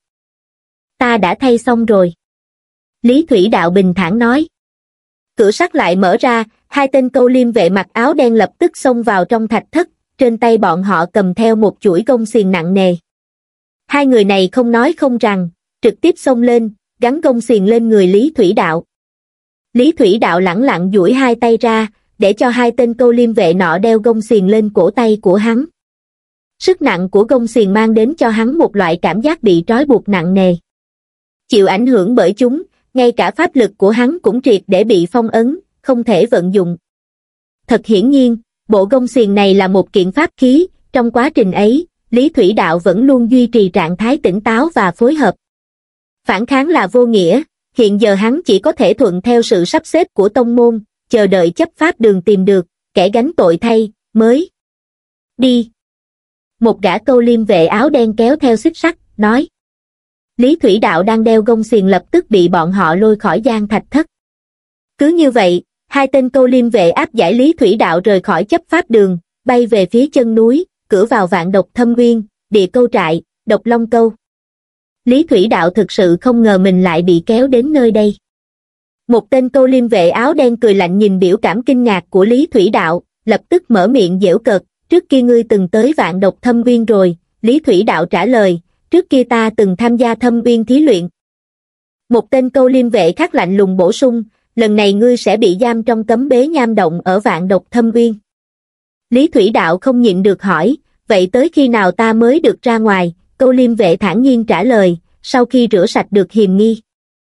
Ta đã thay xong rồi. Lý Thủy Đạo bình thản nói. Cửa sắt lại mở ra, hai tên câu liêm vệ mặc áo đen lập tức xông vào trong thạch thất, trên tay bọn họ cầm theo một chuỗi gông xiềng nặng nề. Hai người này không nói không rằng, trực tiếp xông lên, gắn gông xiềng lên người Lý Thủy Đạo. Lý Thủy Đạo lẳng lặng duỗi hai tay ra, để cho hai tên câu liêm vệ nọ đeo gông xiềng lên cổ tay của hắn. Sức nặng của gông xiềng mang đến cho hắn một loại cảm giác bị trói buộc nặng nề. Chịu ảnh hưởng bởi chúng, ngay cả pháp lực của hắn cũng triệt để bị phong ấn, không thể vận dụng. Thật hiển nhiên, bộ gông xiềng này là một kiện pháp khí, trong quá trình ấy, Lý Thủy Đạo vẫn luôn duy trì trạng thái tỉnh táo và phối hợp. Phản kháng là vô nghĩa, hiện giờ hắn chỉ có thể thuận theo sự sắp xếp của tông môn, chờ đợi chấp pháp đường tìm được, kẻ gánh tội thay, mới. Đi. Một gã câu liêm vệ áo đen kéo theo xích sắt, nói. Lý Thủy Đạo đang đeo gông xiềng lập tức bị bọn họ lôi khỏi gian thạch thất. Cứ như vậy, hai tên câu liêm vệ áp giải Lý Thủy Đạo rời khỏi chấp pháp đường, bay về phía chân núi, cửa vào Vạn Độc Thâm Nguyên, Địa Câu Trại, Độc Long Câu. Lý Thủy Đạo thực sự không ngờ mình lại bị kéo đến nơi đây. Một tên câu liêm vệ áo đen cười lạnh nhìn biểu cảm kinh ngạc của Lý Thủy Đạo, lập tức mở miệng giễu cợt, trước kia ngươi từng tới Vạn Độc Thâm Uyên rồi. Lý Thủy Đạo trả lời, trước kia ta từng tham gia Thâm Uyên thí luyện. Một tên câu liêm vệ khác lạnh lùng bổ sung, lần này ngươi sẽ bị giam trong cấm bế nham động ở Vạn Độc Thâm Uyên. Lý Thủy Đạo không nhịn được hỏi, vậy tới khi nào ta mới được ra ngoài? Câu liêm vệ thản nhiên trả lời, sau khi rửa sạch được hiềm nghi.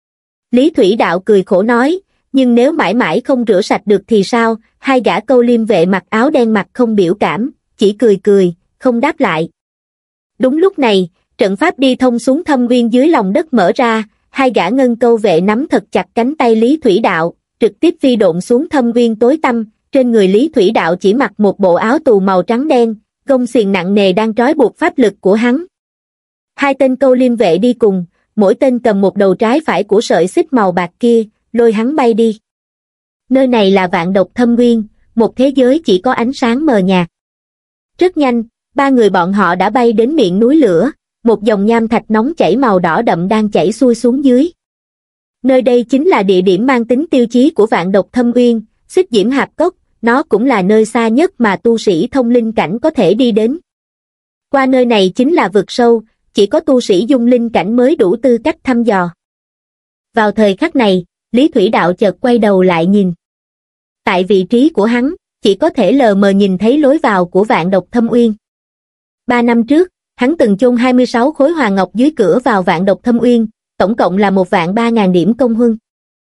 Lý Thủy Đạo cười khổ nói, nhưng nếu mãi mãi không rửa sạch được thì sao? Hai gã câu liêm vệ mặc áo đen mặt không biểu cảm, chỉ cười cười, không đáp lại. Đúng lúc này, trận pháp đi thông xuống thâm uyên dưới lòng đất mở ra, hai gã ngân câu vệ nắm thật chặt cánh tay Lý Thủy Đạo, trực tiếp phi độn xuống thâm uyên tối tăm. Trên người Lý Thủy Đạo chỉ mặc một bộ áo tù màu trắng đen, gông xiềng nặng nề đang trói buộc pháp lực của hắn. Hai tên câu liêm vệ đi cùng, mỗi tên cầm một đầu trái phải của sợi xích màu bạc kia, lôi hắn bay đi. Nơi này là Vạn Độc Thâm Uyên, một thế giới chỉ có ánh sáng mờ nhạt. Rất nhanh, ba người bọn họ đã bay đến miệng núi lửa, một dòng nham thạch nóng chảy màu đỏ đậm đang chảy xuôi xuống dưới. Nơi đây chính là địa điểm mang tính tiêu chí của Vạn Độc Thâm Uyên, Xích Diễm Hạp Cốc, nó cũng là nơi xa nhất mà tu sĩ thông linh cảnh có thể đi đến. Qua nơi này chính là vực sâu, chỉ có tu sĩ dung linh cảnh mới đủ tư cách thăm dò. Vào thời khắc này, Lý Thủy Đạo chợt quay đầu lại nhìn. Tại vị trí của hắn, chỉ có thể lờ mờ nhìn thấy lối vào của Vạn Độc Thâm Uyên. Ba năm trước, hắn từng chôn hai mươi sáu khối hoàng ngọc dưới cửa vào Vạn Độc Thâm Uyên, tổng cộng là một vạn ba ngàn điểm công huân.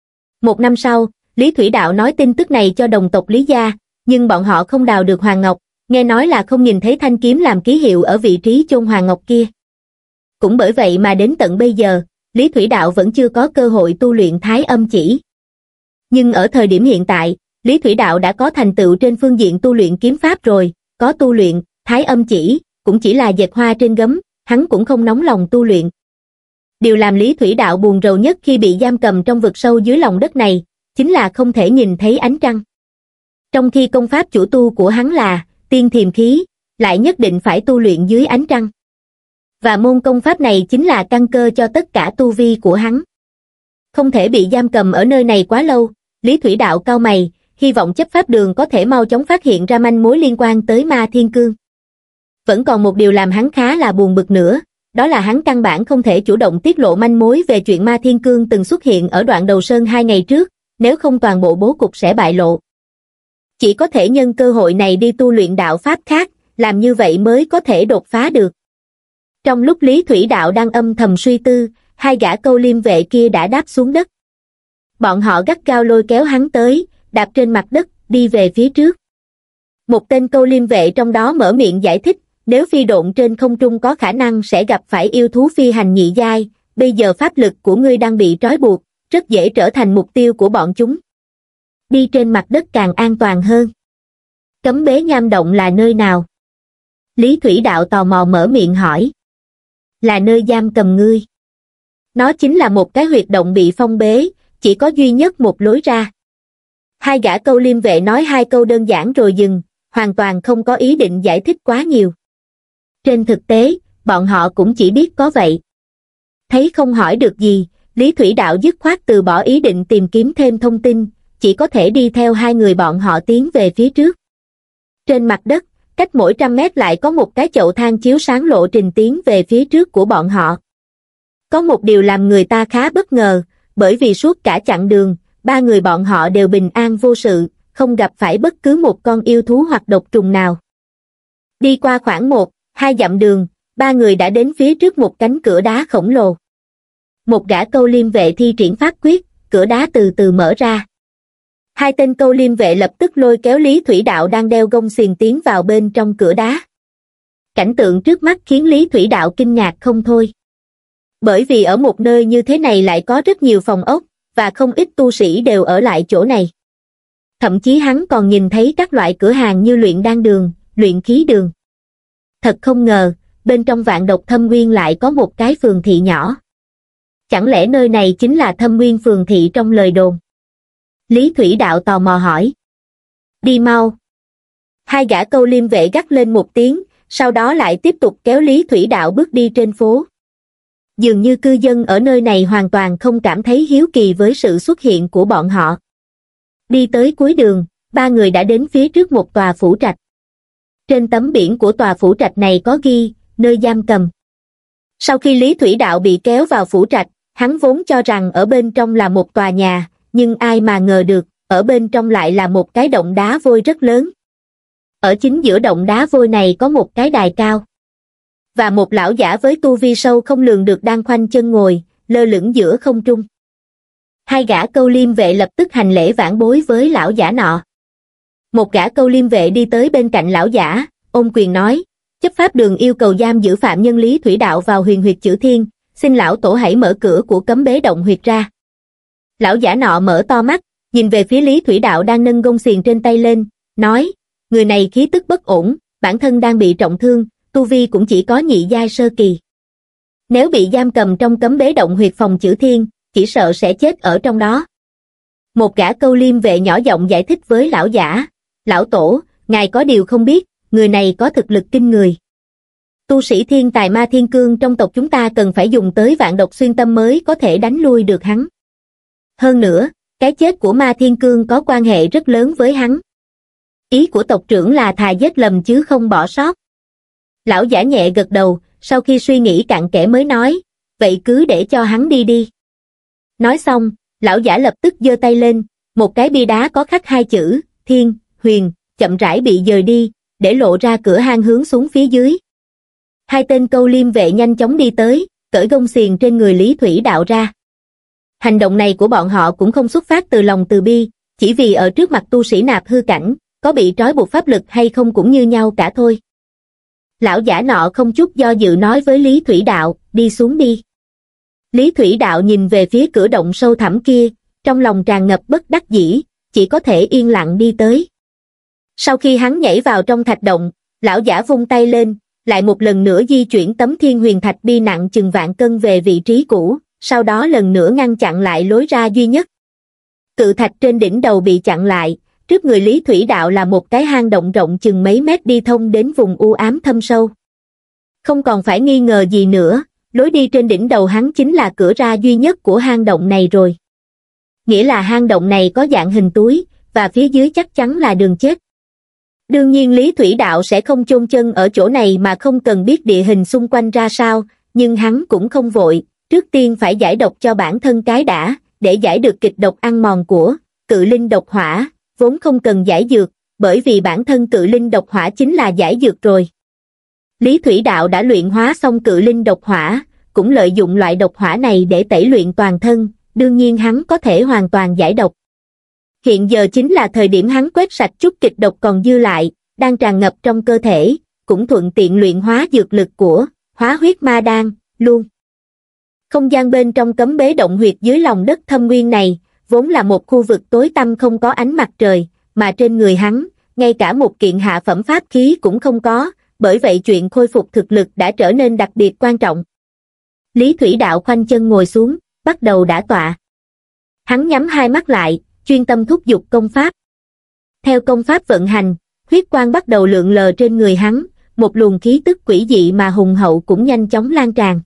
Một năm sau, Lý Thủy Đạo nói tin tức này cho đồng tộc Lý gia, nhưng bọn họ không đào được hoàng ngọc, nghe nói là không nhìn thấy thanh kiếm làm ký hiệu ở vị trí chôn hoàng ngọc kia. Cũng bởi vậy mà đến tận bây giờ, Lý Thủy Đạo vẫn chưa có cơ hội tu luyện Thái Âm Chỉ. Nhưng ở thời điểm hiện tại, Lý Thủy Đạo đã có thành tựu trên phương diện tu luyện kiếm pháp rồi, có tu luyện Thái Âm Chỉ, cũng chỉ là dệt hoa trên gấm, hắn cũng không nóng lòng tu luyện. Điều làm Lý Thủy Đạo buồn rầu nhất khi bị giam cầm trong vực sâu dưới lòng đất này, chính là không thể nhìn thấy ánh trăng. Trong khi công pháp chủ tu của hắn là Tiên Thiềm Khí, lại nhất định phải tu luyện dưới ánh trăng. Và môn công pháp này chính là căn cơ cho tất cả tu vi của hắn. Không thể bị giam cầm ở nơi này quá lâu, Lý Thủy Đạo cau mày, hy vọng chấp pháp đường có thể mau chóng phát hiện ra manh mối liên quan tới Ma Thiên Cương. Vẫn còn một điều làm hắn khá là buồn bực nữa, đó là hắn căn bản không thể chủ động tiết lộ manh mối về chuyện Ma Thiên Cương từng xuất hiện ở đoạn đầu sơn hai ngày trước, nếu không toàn bộ bố cục sẽ bại lộ. Chỉ có thể nhân cơ hội này đi tu luyện đạo pháp khác, làm như vậy mới có thể đột phá được. Trong lúc Lý Thủy Đạo đang âm thầm suy tư, hai gã câu liêm vệ kia đã đáp xuống đất. Bọn họ gắt gao lôi kéo hắn tới, đạp trên mặt đất, đi về phía trước. Một tên câu liêm vệ trong đó mở miệng giải thích, nếu phi độn trên không trung có khả năng sẽ gặp phải yêu thú phi hành nhị giai, bây giờ pháp lực của ngươi đang bị trói buộc, rất dễ trở thành mục tiêu của bọn chúng. Đi trên mặt đất càng an toàn hơn. Cấm bế nham động là nơi nào? Lý Thủy Đạo tò mò mở miệng hỏi. Là nơi giam cầm ngươi. Nó chính là một cái huyệt động bị phong bế, chỉ có duy nhất một lối ra. Hai gã câu liêm vệ nói hai câu đơn giản rồi dừng, hoàn toàn không có ý định giải thích quá nhiều. Trên thực tế, bọn họ cũng chỉ biết có vậy. Thấy không hỏi được gì, Lý Thủy Đạo dứt khoát từ bỏ ý định tìm kiếm thêm thông tin, chỉ có thể đi theo hai người bọn họ tiến về phía trước. Trên mặt đất, cách mỗi trăm mét lại có một cái chậu than chiếu sáng lộ trình tiến về phía trước của bọn họ. Có một điều làm người ta khá bất ngờ, bởi vì suốt cả chặng đường, ba người bọn họ đều bình an vô sự, không gặp phải bất cứ một con yêu thú hoặc độc trùng nào. Đi qua khoảng một, hai dặm đường, ba người đã đến phía trước một cánh cửa đá khổng lồ. Một gã câu liêm vệ thi triển pháp quyết, cửa đá từ từ mở ra. Hai tên câu liêm vệ lập tức lôi kéo Lý Thủy Đạo đang đeo gông xiềng tiến vào bên trong cửa đá. Cảnh tượng trước mắt khiến Lý Thủy Đạo kinh ngạc không thôi. Bởi vì ở một nơi như thế này lại có rất nhiều phòng ốc, và không ít tu sĩ đều ở lại chỗ này. Thậm chí hắn còn nhìn thấy các loại cửa hàng như luyện đan đường, luyện khí đường. Thật không ngờ, bên trong Vạn Độc Thâm Uyên lại có một cái phường thị nhỏ. Chẳng lẽ nơi này chính là Thâm Uyên phường thị trong lời đồn? Lý Thủy Đạo tò mò hỏi. Đi mau. Hai gã câu liêm vệ gắt lên một tiếng, sau đó lại tiếp tục kéo Lý Thủy Đạo bước đi trên phố. Dường như cư dân ở nơi này hoàn toàn không cảm thấy hiếu kỳ với sự xuất hiện của bọn họ. Đi tới cuối đường, ba người đã đến phía trước một tòa phủ trạch. Trên tấm biển của tòa phủ trạch này có ghi, nơi giam cầm. Sau khi Lý Thủy Đạo bị kéo vào phủ trạch, hắn vốn cho rằng ở bên trong là một tòa nhà, nhưng ai mà ngờ được, ở bên trong lại là một cái động đá vôi rất lớn. Ở chính giữa động đá vôi này có một cái đài cao. Và một lão giả với tu vi sâu không lường được đang khoanh chân ngồi, lơ lửng giữa không trung. Hai gã câu liêm vệ lập tức hành lễ vãn bối với lão giả nọ. Một gã câu liêm vệ đi tới bên cạnh lão giả, ôm quyền nói, chấp pháp đường yêu cầu giam giữ phạm nhân Lý Thủy Đạo vào huyền huyệt Chữ Thiên, xin lão tổ hãy mở cửa của cấm bế động huyệt ra. Lão giả nọ mở to mắt, nhìn về phía Lý Thủy Đạo đang nâng gông xiềng trên tay lên, nói, người này khí tức bất ổn, bản thân đang bị trọng thương, tu vi cũng chỉ có nhị giai sơ kỳ. Nếu bị giam cầm trong cấm bế động huyệt phòng Chữ Thiên, chỉ sợ sẽ chết ở trong đó. Một gã câu liêm vệ nhỏ giọng giải thích với lão giả, lão tổ, ngài có điều không biết, người này có thực lực kinh người. Tu sĩ thiên tài Ma Thiên Cương trong tộc chúng ta cần phải dùng tới vạn độc xuyên tâm mới có thể đánh lui được hắn. Hơn nữa, cái chết của Ma Thiên Cương có quan hệ rất lớn với hắn. Ý của tộc trưởng là thà giết lầm chứ không bỏ sót. Lão giả nhẹ gật đầu, sau khi suy nghĩ cặn kẽ mới nói, vậy cứ để cho hắn đi đi. Nói xong, lão giả lập tức giơ tay lên, một cái bia đá có khắc hai chữ, Thiên, Huyền, chậm rãi bị dời đi, để lộ ra cửa hang hướng xuống phía dưới. Hai tên câu liêm vệ nhanh chóng đi tới, cởi gông xiềng trên người Lý Thủy Đạo ra. Hành động này của bọn họ cũng không xuất phát từ lòng từ bi, chỉ vì ở trước mặt tu sĩ nạp hư cảnh, có bị trói buộc pháp lực hay không cũng như nhau cả thôi. Lão giả nọ không chút do dự nói với Lý Thủy Đạo, đi xuống đi. Lý Thủy Đạo nhìn về phía cửa động sâu thẳm kia, trong lòng tràn ngập bất đắc dĩ, chỉ có thể yên lặng đi tới. Sau khi hắn nhảy vào trong thạch động, lão giả vung tay lên, lại một lần nữa di chuyển tấm thiên huyền thạch bi nặng chừng vạn cân về vị trí cũ, sau đó lần nữa ngăn chặn lại lối ra duy nhất. Cự thạch trên đỉnh đầu bị chặn lại, trước người Lý Thủy Đạo là một cái hang động rộng chừng mấy mét đi thông đến vùng u ám thâm sâu. Không còn phải nghi ngờ gì nữa, lối đi trên đỉnh đầu hắn chính là cửa ra duy nhất của hang động này rồi. Nghĩa là hang động này có dạng hình túi, và phía dưới chắc chắn là đường chết. Đương nhiên Lý Thủy Đạo sẽ không chôn chân ở chỗ này mà không cần biết địa hình xung quanh ra sao, nhưng hắn cũng không vội, trước tiên phải giải độc cho bản thân cái đã, để giải được kịch độc ăn mòn của cự linh độc hỏa, vốn không cần giải dược, bởi vì bản thân cự linh độc hỏa chính là giải dược rồi. Lý Thủy Đạo đã luyện hóa xong cự linh độc hỏa, cũng lợi dụng loại độc hỏa này để tẩy luyện toàn thân, đương nhiên hắn có thể hoàn toàn giải độc. Hiện giờ chính là thời điểm hắn quét sạch chút kịch độc còn dư lại, đang tràn ngập trong cơ thể, cũng thuận tiện luyện hóa dược lực của hóa huyết ma đan luôn. Không gian bên trong cấm bế động huyệt dưới lòng đất thâm nguyên này, vốn là một khu vực tối tăm không có ánh mặt trời, mà trên người hắn, ngay cả một kiện hạ phẩm pháp khí cũng không có, bởi vậy chuyện khôi phục thực lực đã trở nên đặc biệt quan trọng. Lý Thủy Đạo khoanh chân ngồi xuống, bắt đầu đả tọa. Hắn nhắm hai mắt lại, chuyên tâm thúc giục công pháp. Theo công pháp vận hành, huyết quang bắt đầu lượn lờ trên người hắn, một luồng khí tức quỷ dị mà hùng hậu cũng nhanh chóng lan tràn.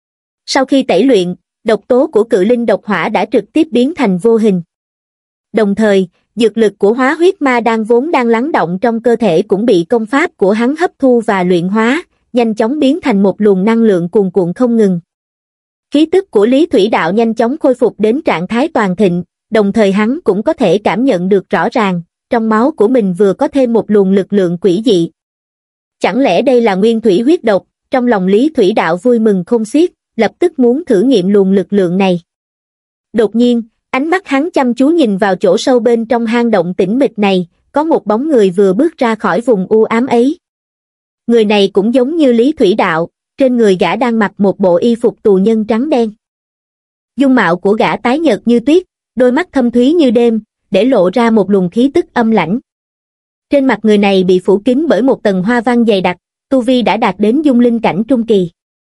Sau khi tẩy luyện, độc tố của cự linh độc hỏa đã trực tiếp biến thành vô hình. Đồng thời, dược lực của hóa huyết ma đan vốn đang lắng động trong cơ thể cũng bị công pháp của hắn hấp thu và luyện hóa, nhanh chóng biến thành một luồng năng lượng cuồn cuộn không ngừng. Khí tức của Lý Thủy Đạo nhanh chóng khôi phục đến trạng thái toàn thịnh, đồng thời hắn cũng có thể cảm nhận được rõ ràng, trong máu của mình vừa có thêm một luồng lực lượng quỷ dị. Chẳng lẽ đây là nguyên thủy huyết độc? Trong lòng Lý Thủy Đạo vui mừng không xiết, lập tức muốn thử nghiệm luồng lực lượng này. Đột nhiên, ánh mắt hắn chăm chú nhìn vào chỗ sâu bên trong hang động tĩnh mịch này, có một bóng người vừa bước ra khỏi vùng u ám ấy. Người này cũng giống như Lý Thủy Đạo, trên người gã đang mặc một bộ y phục tù nhân trắng đen. Dung mạo của gã tái nhợt như tuyết, đôi mắt thâm thúy như đêm, để lộ ra một luồng khí tức âm lãnh. Trên mặt người này bị phủ kín bởi một tầng hoa văn dày đặc, tu vi đã đạt đến dung linh cảnh trung kỳ.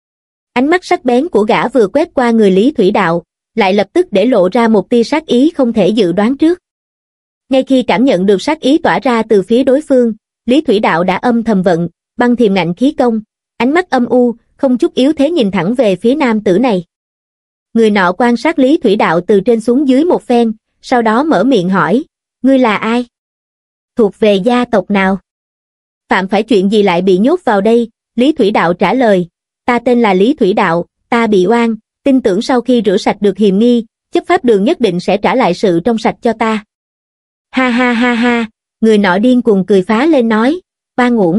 Ánh mắt sắc bén của gã vừa quét qua người Lý Thủy Đạo, lại lập tức để lộ ra một tia sát ý không thể dự đoán trước. Ngay khi cảm nhận được sát ý tỏa ra từ phía đối phương, Lý Thủy Đạo đã âm thầm vận, băng thiềm ngạnh khí công, ánh mắt âm u, không chút yếu thế nhìn thẳng về phía nam tử này. Người nọ quan sát Lý Thủy Đạo từ trên xuống dưới một phen, sau đó mở miệng hỏi, ngươi là ai? Thuộc về gia tộc nào? Phạm phải chuyện gì lại bị nhốt vào đây? Lý Thủy Đạo trả lời, ta tên là Lý Thủy Đạo, ta bị oan, tin tưởng sau khi rửa sạch được hiềm nghi, chấp pháp đường nhất định sẽ trả lại sự trong sạch cho ta. Ha ha ha ha, người nọ điên cuồng cười phá lên nói, oan uổng.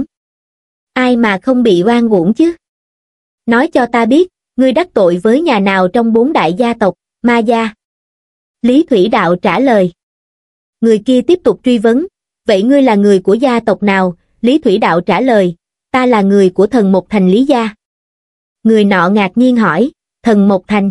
Ai mà không bị oan uổng chứ? Nói cho ta biết, ngươi đắc tội với nhà nào trong bốn đại gia tộc, Ma gia? Lý Thủy Đạo trả lời. Người kia tiếp tục truy vấn, vậy ngươi là người của gia tộc nào? Lý Thủy Đạo trả lời, ta là người của Thần Mộc Thành Lý gia. Người nọ ngạc nhiên hỏi, Thần Mộc Thành?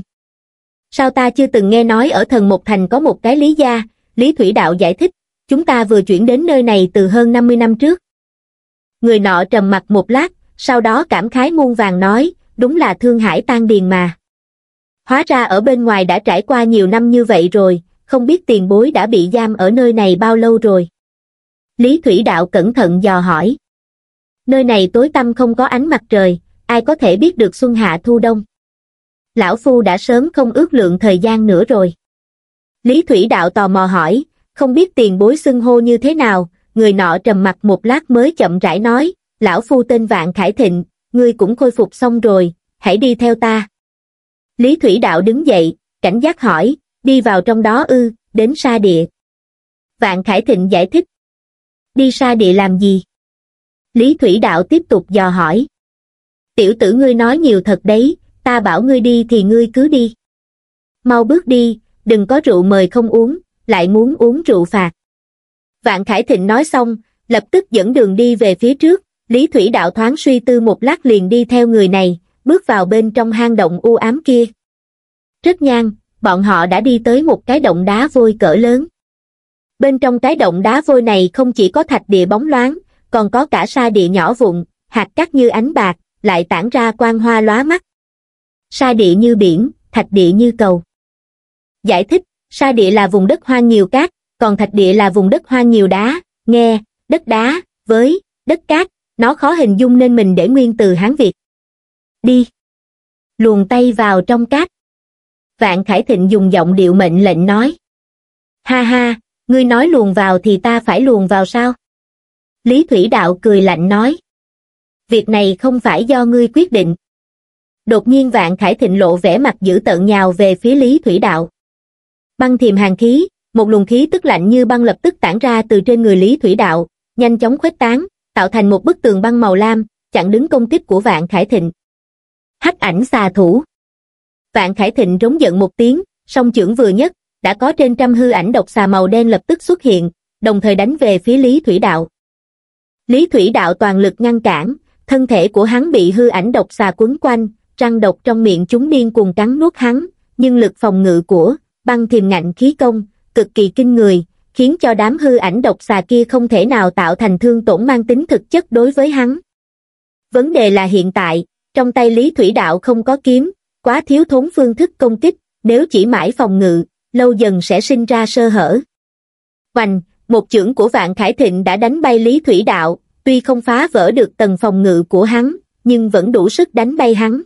Sao ta chưa từng nghe nói ở Thần Mộc Thành có một cái Lý gia? Lý Thủy Đạo giải thích, chúng ta vừa chuyển đến nơi này từ hơn năm mươi năm trước. Người nọ trầm mặc một lát, sau đó cảm khái muôn vàng nói, đúng là thương hải tan điền mà. Hóa ra ở bên ngoài đã trải qua nhiều năm như vậy rồi, không biết tiền bối đã bị giam ở nơi này bao lâu rồi. Lý Thủy Đạo cẩn thận dò hỏi. Nơi này tối tăm không có ánh mặt trời, ai có thể biết được xuân hạ thu đông. Lão Phu đã sớm không ước lượng thời gian nữa rồi. Lý Thủy Đạo tò mò hỏi, không biết tiền bối xưng hô như thế nào? Người nọ trầm mặc một lát mới chậm rãi nói, Lão Phu tên Vạn Khải Thịnh, ngươi cũng khôi phục xong rồi, hãy đi theo ta. Lý Thủy Đạo đứng dậy, cảnh giác hỏi, đi vào trong đó ư? Đến Sa Địa. Vạn Khải Thịnh giải thích. Đi Sa Địa làm gì? Lý Thủy Đạo tiếp tục dò hỏi. Tiểu tử ngươi nói nhiều thật đấy, ta bảo ngươi đi thì ngươi cứ đi. Mau bước đi, đừng có rượu mời không uống, lại muốn uống rượu phạt. Vạn Khải Thịnh nói xong, lập tức dẫn đường đi về phía trước. Lý Thủy Đạo thoáng suy tư một lát liền đi theo người này, bước vào bên trong hang động u ám kia. Rất nhanh, bọn họ đã đi tới một cái động đá vôi cỡ lớn. Bên trong cái động đá vôi này không chỉ có thạch địa bóng loáng, còn có cả sa địa nhỏ vụn, hạt cát như ánh bạc, lại tản ra quang hoa lóa mắt. Sa địa như biển, thạch địa như cầu. Giải thích, sa địa là vùng đất hoang nhiều cát, còn thạch địa là vùng đất hoang nhiều đá. Nghe, đất đá, với, đất cát, nó khó hình dung nên mình để nguyên từ Hán Việt. Đi. Luồn tay vào trong cát. Vạn Khải Thịnh dùng giọng điệu mệnh lệnh nói. Ha ha, ngươi nói luồn vào thì ta phải luồn vào sao? Lý Thủy Đạo cười lạnh nói. Việc này không phải do ngươi quyết định. Đột nhiên Vạn Khải Thịnh lộ vẻ mặt dữ tợn nhào về phía Lý Thủy Đạo. Băng thiềm hàn khí, một luồng khí tức lạnh như băng lập tức tản ra từ trên người Lý Thủy Đạo, nhanh chóng khuếch tán, tạo thành một bức tường băng màu lam, chặn đứng công kích của Vạn Khải Thịnh. Hắc ảnh xà thủ. Vạn Khải Thịnh rống giận một tiếng, song chưởng vừa nhất, đã có trên trăm hư ảnh độc xà màu đen lập tức xuất hiện, đồng thời đánh về phía Lý Thủy Đạo. Lý Thủy Đạo toàn lực ngăn cản, thân thể của hắn bị hư ảnh độc xà quấn quanh, răng độc trong miệng chúng điên cuồng cắn nuốt hắn, nhưng lực phòng ngự của băng thiềm ngạnh khí công cực kỳ kinh người, khiến cho đám hư ảnh độc xà kia không thể nào tạo thành thương tổn mang tính thực chất đối với hắn. Vấn đề là hiện tại, trong tay Lý Thủy Đạo không có kiếm, quá thiếu thốn phương thức công kích, nếu chỉ mãi phòng ngự, lâu dần sẽ sinh ra sơ hở. Oành, một chưởng của Vạn Khải Thịnh đã đánh bay Lý Thủy Đạo, tuy không phá vỡ được tầng phòng ngự của hắn, nhưng vẫn đủ sức đánh bay hắn.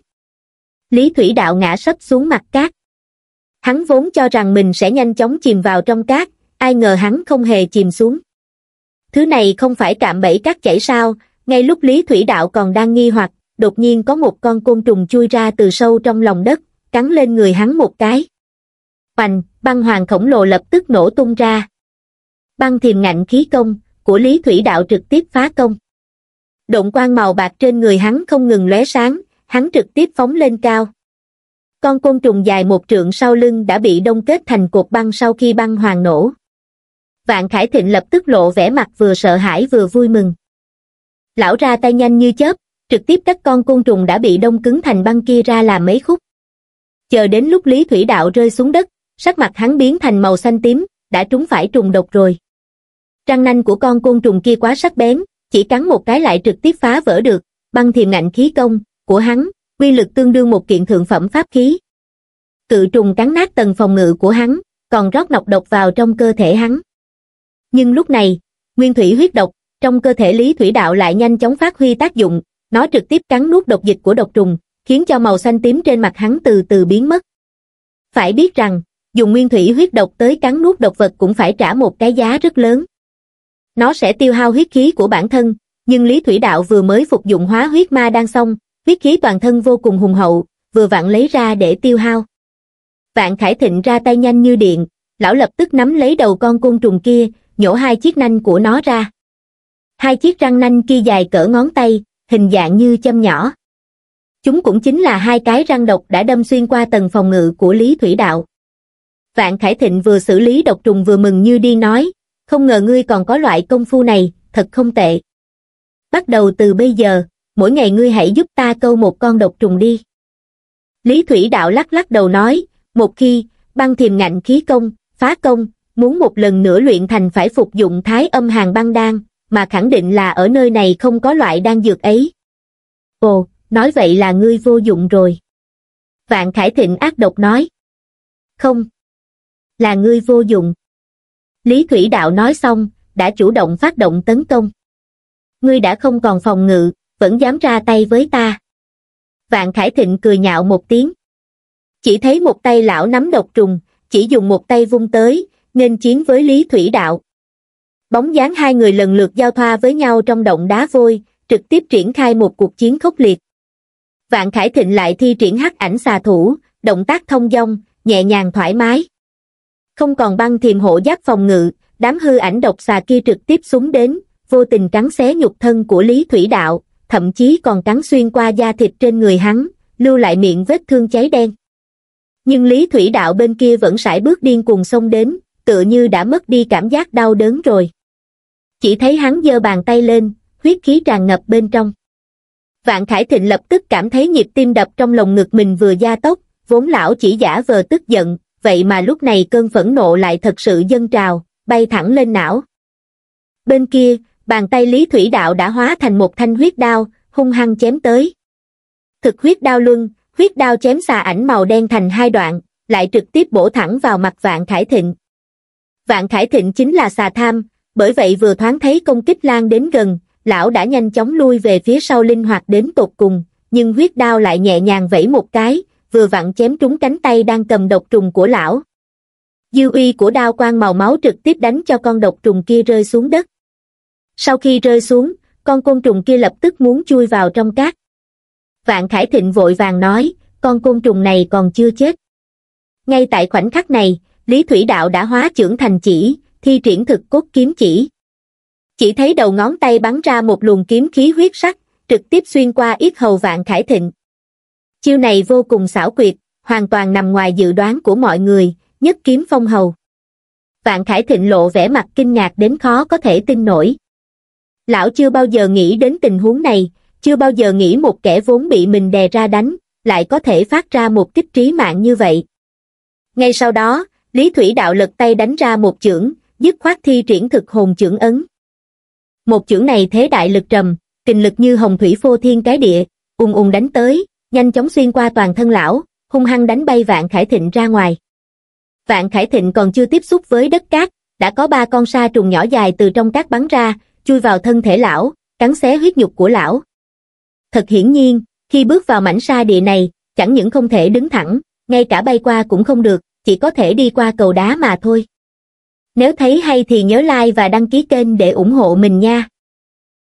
Lý Thủy Đạo ngã sấp xuống mặt cát. Hắn vốn cho rằng mình sẽ nhanh chóng chìm vào trong cát, ai ngờ hắn không hề chìm xuống. Thứ này không phải cạm bẫy cát chảy sao? Ngay lúc Lý Thủy Đạo còn đang nghi hoặc, đột nhiên có một con côn trùng chui ra từ sâu trong lòng đất, cắn lên người hắn một cái. Oành, băng hoàng khổng lồ lập tức nổ tung ra. Băng thiềm ngạnh khí công của Lý Thủy Đạo trực tiếp phá công. Độn quang màu bạc trên người hắn không ngừng lóe sáng, hắn trực tiếp phóng lên cao. Con côn trùng dài một trượng sau lưng đã bị đông kết thành cột băng sau khi băng hoàng nổ. Vạn Khải Thịnh lập tức lộ vẻ mặt vừa sợ hãi vừa vui mừng. Lão ra tay nhanh như chớp, trực tiếp cắt con côn trùng đã bị đông cứng thành băng kia ra làm mấy khúc. Chờ đến lúc Lý Thủy Đạo rơi xuống đất, sắc mặt hắn biến thành màu xanh tím, đã trúng phải trùng độc rồi. Răng nanh của con côn trùng kia quá sắc bén, chỉ cắn một cái lại trực tiếp phá vỡ được băng thiềm ngạnh khí công của hắn, uy lực tương đương một kiện thượng phẩm pháp khí. Cự trùng cắn nát tầng phòng ngự của hắn, còn rót nọc độc vào trong cơ thể hắn. Nhưng lúc này, nguyên thủy huyết độc trong cơ thể Lý Thủy Đạo lại nhanh chóng phát huy tác dụng, nó trực tiếp cắn nuốt độc dịch của độc trùng, khiến cho màu xanh tím trên mặt hắn từ từ biến mất. Phải biết rằng, dùng nguyên thủy huyết độc tới cắn nuốt độc vật cũng phải trả một cái giá rất lớn. Nó sẽ tiêu hao huyết khí của bản thân, nhưng Lý Thủy Đạo vừa mới phục dụng hóa huyết ma đan xong, huyết khí toàn thân vô cùng hùng hậu, vừa vặn lấy ra để tiêu hao. Vạn Khải Thịnh ra tay nhanh như điện, lão lập tức nắm lấy đầu con côn trùng kia, nhổ hai chiếc nanh của nó ra. Hai chiếc răng nanh kia dài cỡ ngón tay, hình dạng như châm nhỏ. Chúng cũng chính là hai cái răng độc đã đâm xuyên qua tầng phòng ngự của Lý Thủy Đạo. Vạn Khải Thịnh vừa xử lý độc trùng vừa mừng như điên nói, không ngờ ngươi còn có loại công phu này, thật không tệ. Bắt đầu từ bây giờ, mỗi ngày ngươi hãy giúp ta câu một con độc trùng đi. Lý Thủy Đạo lắc lắc đầu nói, một khi, băng thiềm ngạnh khí công, phá công, muốn một lần nữa luyện thành phải phục dụng thái âm hàn băng đan, mà khẳng định là ở nơi này không có loại đan dược ấy. Ồ, nói vậy là ngươi vô dụng rồi. Vạn Khải Thịnh ác độc nói. Không, là ngươi vô dụng. Lý Thủy Đạo nói xong, đã chủ động phát động tấn công. Ngươi đã không còn phòng ngự, vẫn dám ra tay với ta. Vạn Khải Thịnh cười nhạo một tiếng. Chỉ thấy một tay lão nắm độc trùng, chỉ dùng một tay vung tới, nghênh chiến với Lý Thủy Đạo. Bóng dáng hai người lần lượt giao thoa với nhau trong động đá vôi, trực tiếp triển khai một cuộc chiến khốc liệt. Vạn Khải Thịnh lại thi triển hắc ảnh xà thủ, động tác thông dong, nhẹ nhàng thoải mái. Không còn băng thiềm hộ giáp phòng ngự, đám hư ảnh độc xà kia trực tiếp xúng đến, vô tình cắn xé nhục thân của Lý Thủy Đạo, thậm chí còn cắn xuyên qua da thịt trên người hắn, lưu lại miệng vết thương cháy đen. Nhưng Lý Thủy Đạo bên kia vẫn sải bước điên cuồng xông đến, tựa như đã mất đi cảm giác đau đớn rồi. Chỉ thấy hắn giơ bàn tay lên, huyết khí tràn ngập bên trong. Vạn Khải Thịnh lập tức cảm thấy nhịp tim đập trong lồng ngực mình vừa gia tốc, vốn lão chỉ giả vờ tức giận, vậy mà lúc này cơn phẫn nộ lại thật sự dâng trào, bay thẳng lên não. Bên kia, bàn tay Lý Thủy Đạo đã hóa thành một thanh huyết đao, hung hăng chém tới. Thực huyết đao luân, huyết đao chém xà ảnh màu đen thành hai đoạn, lại trực tiếp bổ thẳng vào mặt Vạn Khải Thịnh. Vạn Khải Thịnh chính là xà tham, bởi vậy vừa thoáng thấy công kích lan đến gần, lão đã nhanh chóng lui về phía sau linh hoạt đến tột cùng, nhưng huyết đao lại nhẹ nhàng vẫy một cái, vừa vặn chém trúng cánh tay đang cầm độc trùng của lão. Dư uy của đao quang màu máu trực tiếp đánh cho con độc trùng kia rơi xuống đất. Sau khi rơi xuống, con côn trùng kia lập tức muốn chui vào trong cát. Vạn Khải Thịnh vội vàng nói, con côn trùng này còn chưa chết. Ngay tại khoảnh khắc này, Lý Thủy Đạo đã hóa chưởng thành chỉ, thi triển thực cốt kiếm chỉ. Chỉ thấy đầu ngón tay bắn ra một luồng kiếm khí huyết sắc, trực tiếp xuyên qua yết hầu Vạn Khải Thịnh. Chiêu này vô cùng xảo quyệt, hoàn toàn nằm ngoài dự đoán của mọi người, nhất kiếm phong hầu. Vạn Khải Thịnh lộ vẻ mặt kinh ngạc đến khó có thể tin nổi. Lão chưa bao giờ nghĩ đến tình huống này, chưa bao giờ nghĩ một kẻ vốn bị mình đè ra đánh, lại có thể phát ra một kích trí mạng như vậy. Ngay sau đó, Lý Thủy Đạo lật tay đánh ra một chưởng, dứt khoát thi triển thực hồn chưởng ấn. Một chưởng này thế đại lực trầm, kình lực như hồng thủy phô thiên cái địa, ùn ùn đánh tới, nhanh chóng xuyên qua toàn thân lão, hung hăng đánh bay Vạn Khải Thịnh ra ngoài. Vạn Khải Thịnh còn chưa tiếp xúc với đất cát, đã có ba con sa trùng nhỏ dài từ trong cát bắn ra, chui vào thân thể lão, cắn xé huyết nhục của lão. Thật hiển nhiên, khi bước vào mảnh sa địa này, chẳng những không thể đứng thẳng, ngay cả bay qua cũng không được, chỉ có thể đi qua cầu đá mà thôi. Nếu thấy hay thì nhớ like và đăng ký kênh để ủng hộ mình nha.